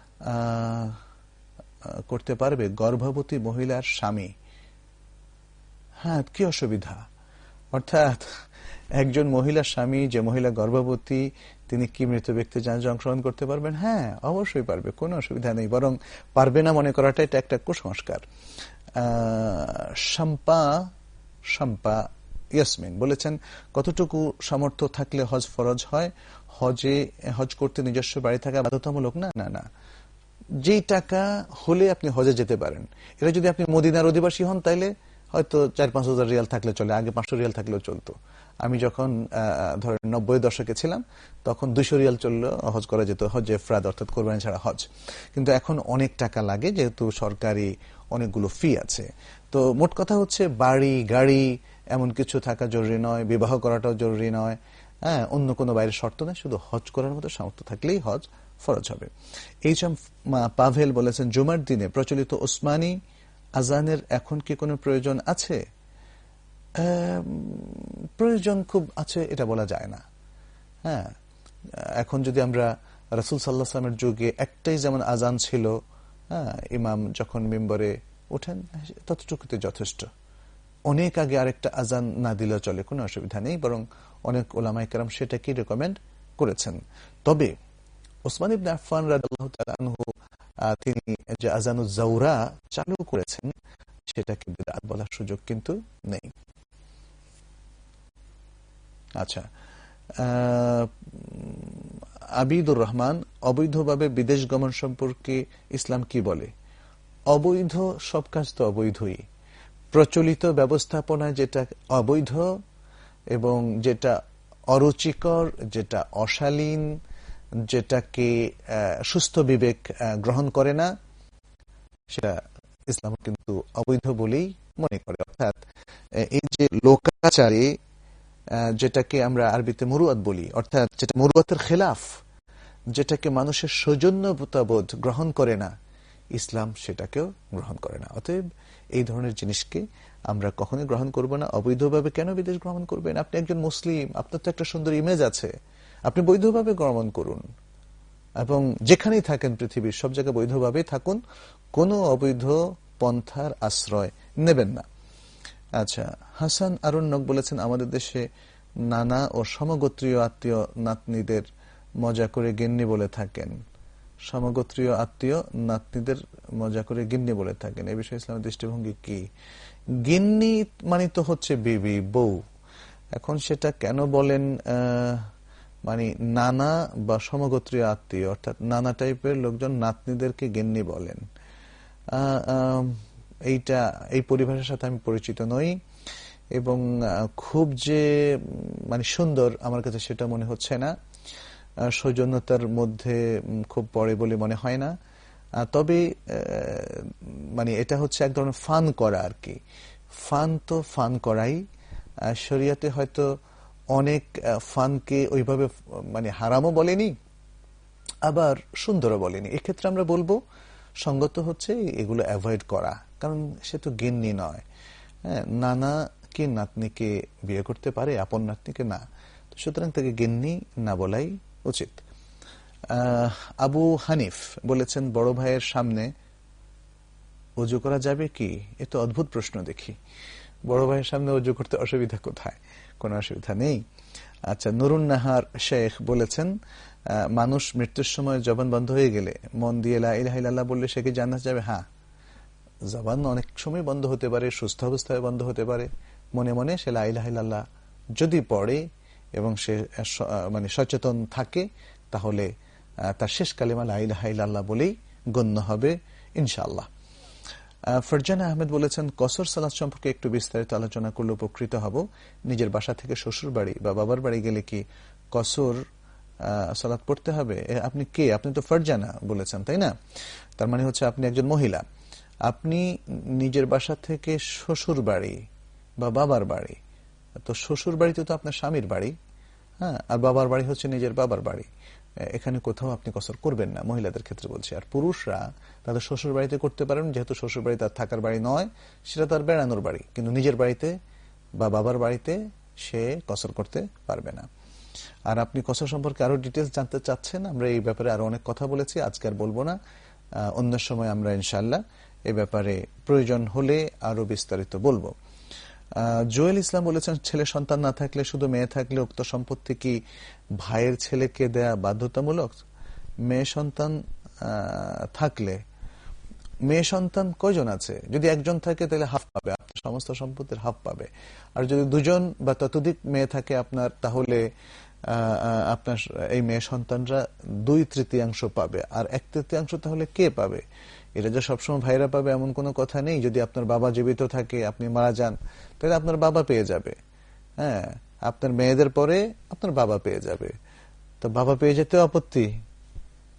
করতে পারবে? গর্ভবতী মহিলার স্বামী, হ্যাঁ, কি অসুবিধা? অর্থাৎ একজন মহিলার স্বামী, যে মহিলা গর্ভবতী, তিনি কি মৃত ব্যক্তির জানাজা অংশগ্রহণ করতে পারবেন? হ্যাঁ, অবশ্যই পারবে, কোনো অসুবিধা নেই। বরং পারবে না মনে করাটা এটা একটা কুসংস্কার। শাম্পা শাম্পা ইয়াসমিন বলেছেন, কতটুকু সামর্থ্য থাকলে হজ ফরজ হয়? হজে হজ করতে নিজস্ব বাড়ি থাকা বাধ্যতামূলক না? না না, যেই টাকা হলে আপনি হজে যেতে পারেন। এটা যদি আপনি মদিনার অধিবাসী হন, তাইলে হয়তো চার পাঁচ হাজার রিয়াল থাকলে চলে, আগে পাঁচশো রিয়াল থাকলেও চলতো। আমি যখন ধরেন নব্বই দশকে ছিলাম, তখন দুইশো রিয়াল চললেও হজ করা যেত, হজ ইফরাদ অর্থাৎ কোরবানি ছাড়া হজ। কিন্তু এখন অনেক টাকা লাগে, যেহেতু সরকারি অনেকগুলো ফি আছে। তো মোট কথা হচ্ছে বাড়ি গাড়ি এমন কিছু থাকা জরুরি নয়, বিবাহ করাটাও জরুরি নয়, হ্যাঁ, অন্য কোনো বাইরের শর্ত নেই, শুধু হজ করার মতো সামর্থ্য থাকলেই হজ ফরজ হবে। এইচ এম পাভেল বলেছেন, জুমার দিনে প্রচলিত ওসমানী আজানের এখন কি কোনো প্রয়োজন আছে? প্রয়োজন খুব আছে এটা বলা যায় না। হ্যাঁ, এখন যদি আমরা রাসূল সাল্লাল্লাহু আলাইহি ওয়াসাল্লামের যুগে একটাই যেমন আজান ছিল, হ্যাঁ, ইমাম যখন মিম্বরে ওঠেন ততটুকুতে যথেষ্ট। অনেক আগে আরেকটা আজান না দিলেও চলে, কোনো অসুবিধা নেই, বরং অনেক ওলামায়ে কেরাম সেটাকে রেকমেন্ড করেছেন। তবে ওসমান ইবনে আফফান রাদিয়াল্লাহু তাআলা আনহু তিনি যে আজানুজ জাওরা চালু করেছেন সেটাকে বিদআত বলার সুযোগ কিন্তু নেই। আচ্ছা, আবিদুর রহমান, অবৈধভাবে বিদেশ গমন সম্পর্কে ইসলাম কি বলে? অবৈধ সব কাজ তো অবৈধই। প্রচলিত ব্যবস্থাপনায় যেটা অবৈধ এবং যেটা অরুচিকর, যেটা অশালীন, যেটাকে সুস্থ বিবেক গ্রহণ করে না, সেটা ইসলাম কিন্তু অবৈধ বলেই মনে করে। অর্থাৎ এই যে লোকাচারে, যেটাকে আমরা আরবিতে মুরুয়াত বলি, অর্থাৎ যেটা মুরুয়াতের খেলাফ, যেটাকে মানুষের সৌজন্যবোধ গ্রহণ করে না, ইসলাম সেটাকেও গ্রহণ করে না। অতএব এই ধরনের জিনিসকে আমরা কখনোই গ্রহণ করব না। অবৈধভাবে কেন বিদেশ ভ্রমণ করবেন? আপনি একজন মুসলিম, আপনার তো একটা সুন্দর ইমেজ আছে, আপনি বৈধভাবে ভ্রমণ করুন এবং যেখানেই থাকেন পৃথিবীর সব জায়গায় বৈধভাবে থাকুন, কোনো অবৈধ পন্থার আশ্রয় নেবেন না। আচ্ছা, হাসান আরণ্যক বলেছেন, আমাদের দেশে নানা ও সমগোত্রীয় আত্মীয় নাতনিদের মজা করে গিন্নি বলে থাকেন। সমগোত্রীয় আত্মীয় নাতনিদের মজা করে গিন্নি বলে থাকেন, এই বিষয়ে ইসলামের দৃষ্টিভঙ্গি কি? গিন্নি মানে তো হচ্ছে বিবি, বউ। এখন সেটা কেন বলেন মানে নানা বা সমগোত্রীয় আত্মীয়, অর্থাৎ নানা টাইপের লোকজন নাতনিদেরকে গিন্নি বলেন, এইটা এই পরিভাষার সাথে আমি পরিচিত নই এবং খুব যে মানে সুন্দর আমার কাছে সেটা মনে হচ্ছে না, সৌজন্যতার মধ্যে খুব পড়ে বলে মনে হয় না। তবে মানে এটা হচ্ছে এক ধরনের ফান করা আর কি। ফান তো ফান করাই, শরিয়াতে হয়তো অনেক ফানকে ওইভাবে মানে হারামও বলেনি, আবার সুন্দরও বলেনি। এক্ষেত্রে আমরা বলবো সঙ্গত হচ্ছে এগুলো অ্যাভয়েড করা, কারণ সে তো গিন্নি নয়। হ্যাঁ, নানা কি নাতনিকে বিয়ে করতে পারে, আপন নাতনিকে না, সুতরাং তাকে গিন্নি না বলাই উচিত। আবু হানিফ বলেছেন, বড় ভাইয়ের সামনে ওযু করা যাবে কি? এ তো অদ্ভুত প্রশ্ন দেখি। বড় ভাইয়ের সামনে ওযু করতে অসুবিধা কোথায়? কোনো অসুবিধা নেই। আচ্ছা, নুরুন নাহার শেখ বলেছেন, মানুষ মৃত্যুর সময় জবান বন্ধ হয়ে গেলে মন দিয়ে লা ইলাহা ইল্লাল্লাহ বললে সে কি জান্নাত যাবে? হ্যাঁ, জবান অনেক সময় বন্ধ হতে পারে, সুস্থ অবস্থায় বন্ধ হতে পারে। মনে মনে সে লা ইলাহা ইল্লাল্লাহ যদি পড়ে এবং সে মানে সচেতন থাকে, তাহলে তার শেষ কালিমা লা ইলাহা ইল্লাল্লাহ বলেই গণ্য হবে ইনশাআল্লাহ। ফরজানা আহমেদ বলেছেন, কসর সালাত সম্পর্কে একটু বিস্তারিত আলোচনা করলে উপকৃত হব। নিজের বাসা থেকে শ্বশুর বাড়ি বা বাবার বাড়ি গেলে কি কসর সালাত পড়তে হবে? আপনি কে? আপনি তো ফরজানা বলেছেন, তাই না? তার মানে হচ্ছে আপনি একজন মহিলা। আপনি নিজের বাসা থেকে শ্বশুর বাড়ি বা বাবার বাড়ি, তো শ্বশুর বাড়িতে তো আপনার স্বামীর বাড়ি, হ্যাঁ, আর বাবার বাড়ি হচ্ছে নিজের বাবার বাড়ি। এখানে কোথাও আপনি কসর করবেন না, মহিলাদের ক্ষেত্রে বলছি। আর পুরুষরা তাদের শ্বশুর বাড়িতে করতে পারেন, যেহেতু শ্বশুর বাড়ি তার থাকার বাড়ি নয়, সেটা তার বেড়ানোর বাড়ি, কিন্তু নিজের বাড়িতে বা বাবার বাড়িতে সে কসর করতে পারবে না। আর আপনি কসর সম্পর্কে আরো ডিটেলস জানতে চাচ্ছেন, আমরা এই ব্যাপারে আরো অনেক কথা বলেছি, আজকে আর বলবো না, অন্য সময় আমরা ইনশাআল্লাহ এই ব্যাপারে প্রয়োজন হলে আরো বিস্তারিত বলবো। জুয়েল ইসলাম বলেছেন, ছেলে সন্তান না থাকলে শুধু মেয়ে থাকলে উক্ত সম্পত্তি কি ভাইয়ের ছেলেকে দেয়া বাধ্যতামূলক? মেয়ে সন্তান থাকলে, মেয়ে সন্তান কয়জন আছে? যদি একজন থাকে তাহলে হাফ পাবে, আপনার সমস্ত সম্পত্তির হাফ পাবে। আর যদি দুজন বা ততোধিক মেয়ে থাকে আপনার, তাহলে আপনার এই মেয়ে সন্তানরা দুই তৃতীয়াংশ পাবে। আর এক তৃতীয়াংশ তাহলে কে পাবে? এটা যে সবসময় ভাইরা পাবে এমন কোনো কথা নেই। যদি আপনার বাবা জীবিত থাকে, আপনি মারা যান, তাহলে আপনার বাবা পেয়ে যাবে। হ্যাঁ, আপনার মেয়েদের পরে আপনার বাবা পেয়ে যাবে। তো বাবা পেয়ে যেতে আপত্তি?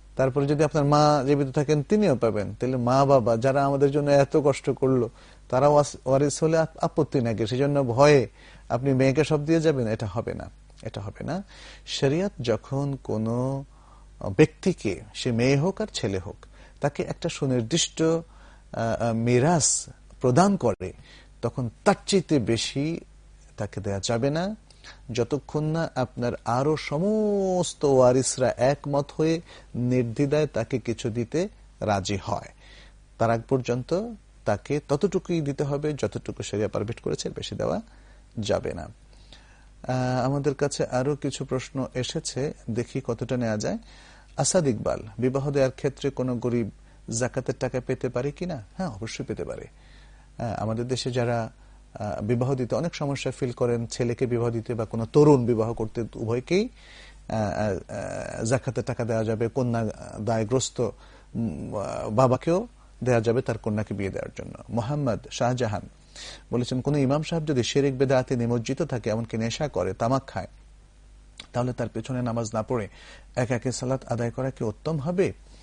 তারপরে যদি আপনার মা জীবিত থাকেন তিনিও পাবেন। তাহলে মা বাবা যারা আমাদের জন্য এত কষ্ট করলো তারাও ওয়ারিস হলে আপত্তি নাকি? সেজন্য ভয়ে আপনি মেয়েকে সব দিয়ে যাবেন, এটা হবে না, এটা হবে না। শরিয়ত যখন কোনো ব্যক্তিকে, সে মেয়ে হোক আর ছেলে হোক, তাকে একটা সুনির্দিষ্ট মিরাস প্রদান করে, তখন তার চাইতে বেশি তাকে দেয়া যাবে না, যতক্ষণ না আপনার আরো সমস্ত ওয়ারিসরা একমত হয়ে নির্দ্বিধায় তাকে কিছু দিতে রাজি হয়। তার আগ পর্যন্ত তাকে ততটুকুই দিতে হবে যতটুকু শরিয়া পারমিট করেছে, বেশি দেওয়া যাবে না। আমাদের কাছে আরো কিছু প্রশ্ন এসেছে, দেখি কতটা নেওয়া যায়। আসাদ ইকবাল, বিবাহ দেওয়ার ক্ষেত্রে কোনো গরিব জাকাতের টাকা পেতে পারে কিনা? হ্যাঁ, অবশ্যই পেতে পারে। আমাদের দেশে যারা বিবাহ দিতে অনেক সমস্যা ফিল করেন, ছেলেকে বিবাহ দিতে বা কোনো তরুণ বিবাহ করতে, উভয়কেই জাকাতের টাকা দেওয়া যাবে। কন্যা দায়গ্রস্ত বাবাকেও দেওয়া যাবে তার কন্যাকে বিয়ে দেওয়ার জন্য। মোহাম্মদ শাহজাহান বলেছেন, কোন ইমাম সাহেব যদি শিরক বিদআতে নিমজ্জিত থাকে, এমনকি নেশা করে, তামাক খায়, তাহলে তার পেছনে নামাজ না পড়ে এক একে সালাত আদায় করা কি উত্তম হবে?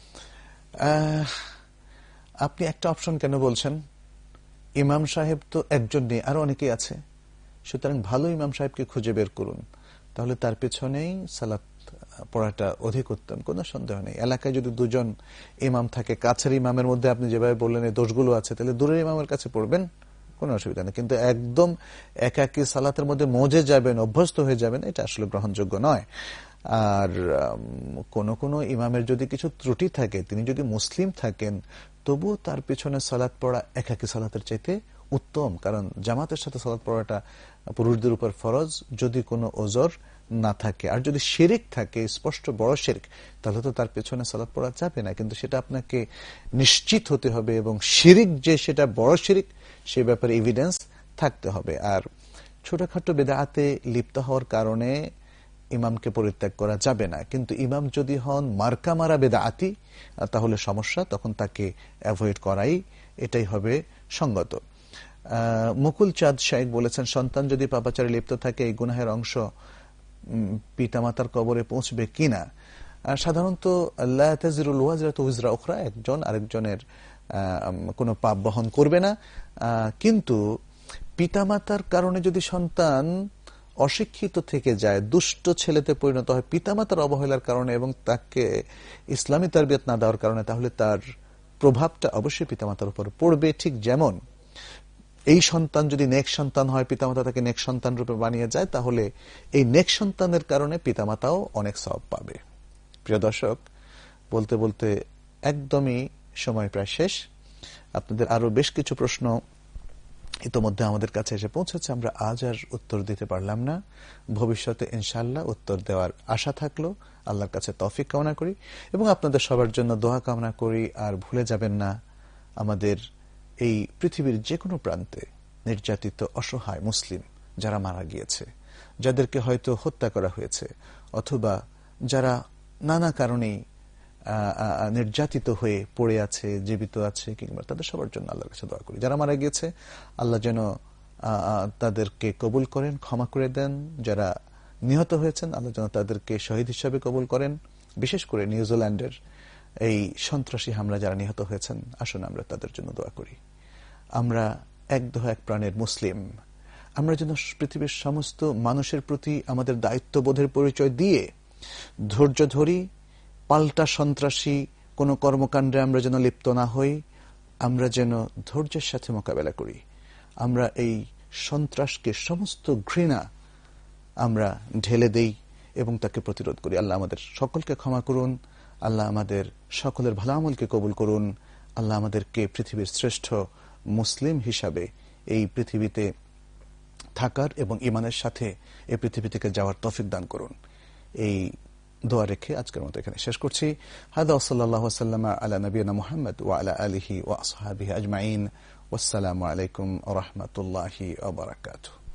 আপনি একটা অপশন কেন বলছেন? ইমাম সাহেব তো একজন নেই, আরো অনেকেই আছে। সুতরাং ভালো ইমাম সাহেবকে খুঁজে বের করুন, তাহলে তার পেছনেই সালাত পড়াটা অধিক উত্তম, কোনো সন্দেহ নেই। এলাকায় যদি দুজন ইমাম থাকে, কাছের ইমামের মধ্যে আপনি যেভাবে বললেন এই দোষগুলো আছে, তাহলে দূরের ইমামের কাছে পড়বেন, কোনো অসুবিধা নেই। কিন্তু একদম একাকী সালাতের মধ্যে মজে যাবেন, অভ্যস্ত হয়ে যাবেন, এটা আসলে গ্রহণযোগ্য নয়। আর কোন কোন ইমামের যদি কিছু ত্রুটি থাকে, তিনি যদি মুসলিম থাকেন, তবুও তার পেছনে সালাত পড়া একাকী সালাতের চাইতে উত্তম, কারণ জামাতের সাথে সালাত পড়াটা পুরুষদের উপর ফরজ যদি কোনো ওজর না থাকে। আর যদি শিরিক থাকে, স্পষ্ট বড় শিরিক, তাহলে তো তার পেছনে সালাত পড়া যাবে না। কিন্তু সেটা আপনাকে নিশ্চিত হতে হবে, এবং শিরিক যে সেটা বড় শিরিক সে ব্যাপারে এভিডেন্স থাকতে হবে। আর ছোটখাটো বেদাতে লিপ্ত হওয়ার কারণে ইমামকে পরিত্যাগ করা যাবে না। কিন্তু ইমাম যদি হন মার্কা মারা বেদাতি, তাহলে সমস্যা, তখন তাকে অ্যাভয়েড করাই এটাই হবে সঙ্গত। মুকুল চাঁদ শাইখ বলেছেন, সন্তান যদি পাপাচারে লিপ্ত থাকে, এই গুনাহের অংশ পিতামাতার কবরে পৌঁছবে কিনা? সাধারণত লা তাজিরুল ওয়াজরাতু উযরা উখরা, একজন আরেকজনের কোনো পাপ বহন করবে না। কিন্তু পিতামাতার কারণে যদি সন্তান অশিক্ষিত থেকে যায়, দুষ্ট ছেলেতে পরিণত হয় পিতামাতার অবহেলার কারণে এবং তাকে ইসলামী তারবিয়ত না দেওয়ার কারণে, তাহলে তার প্রভাবটা অবশ্যই পিতামাতার উপর পড়বে। ঠিক যেমন এই সন্তান যদি নেক সন্তান হয়, পিতামাতা তাকে নেক সন্তান রূপে বানিয়ে যায়, তাহলে এই নেক সন্তানের কারণে পিতামাতাও অনেক সওয়াব পাবে। প্রিয় দর্শক, বলতে বলতে একদমই সময় প্রায় শেষ। আপনাদের আরো বেশ কিছু প্রশ্ন ইতোমধ্যে আমাদের কাছে এসে পৌঁছেছে, আমরা আজ আর উত্তর দিতে পারলাম না। ভবিষ্যতে ইনশাআল্লাহ উত্তর দেওয়ার আশা থাকলো। আল্লাহর কাছে তৌফিক কামনা করি এবং আপনাদের সবার জন্য দোয়া কামনা করি। আর ভুলে যাবেন না, আমাদের এই পৃথিবীর যে কোনো প্রান্তে নির্যাতিত অসহায় মুসলিম যারা মারা গিয়েছে, যাদেরকে হয়তো হত্যা করা হয়েছে, অথবা যারা নানা কারণেই নির্যাতিত হয়ে পড়ে আছে, জীবিত আছে, কিংবা তাদের সবার জন্য আল্লাহর কাছে দোয়া করি। যারা মারা গিয়েছে, আল্লাহ যেন তাদেরকে কবুল করেন, ক্ষমা করে দেন। যারা নিহত হয়েছেন, আল্লাহ যেন তাদেরকে শহীদ হিসাবে কবুল করেন। বিশেষ করে নিউজিল্যান্ডের এই সন্ত্রাসী হামলা যারা নিহত হয়েছেন, আসুন আমরা তাদের জন্য দোয়া করি। আমরা এক দেহ এক প্রাণের মুসলিম, আমরা যেন পৃথিবীর সমস্ত মানুষের প্রতি আমাদের দায়িত্ববোধের পরিচয় দিয়ে ধৈর্য ধরি। পাল্টা সন্ত্রাসী কোন কর্মকাণ্ডে আমরা যেন লিপ্ত না হই, আমরা যেন ধৈর্যের সাথে মোকাবেলা করি। আমরা এই সন্ত্রাসকে, সমস্ত ঘৃণা আমরা ঢেলে দেই এবং তাকে প্রতিরোধ করি। আল্লাহ আমাদের সকলকে ক্ষমা করুন, আল্লাহ আমাদের সকলের ভালো আমলকে কবুল করুন, আল্লাহ আমাদেরকে পৃথিবীর শ্রেষ্ঠ মুসলিম হিসাবে এই পৃথিবীতে থাকার এবং ঈমানের সাথে এই পৃথিবী থেকে যাওয়ার তৌফিক দান করুন। এই দোয়া রেখে আজকের মতো এখানে শেষ করছি। হাদা সাল্লাল্লাহু আলাইহি ওয়াসাল্লাম আলা নবিয়িনা মুহাম্মদ ওয়া আলা আলিহি ওয়া আসহাবিহি আজমাইন। ওয়াসসালামু আলাইকুম ওয়া রাহমাতুল্লাহি ওয়া বারাকাতুহু।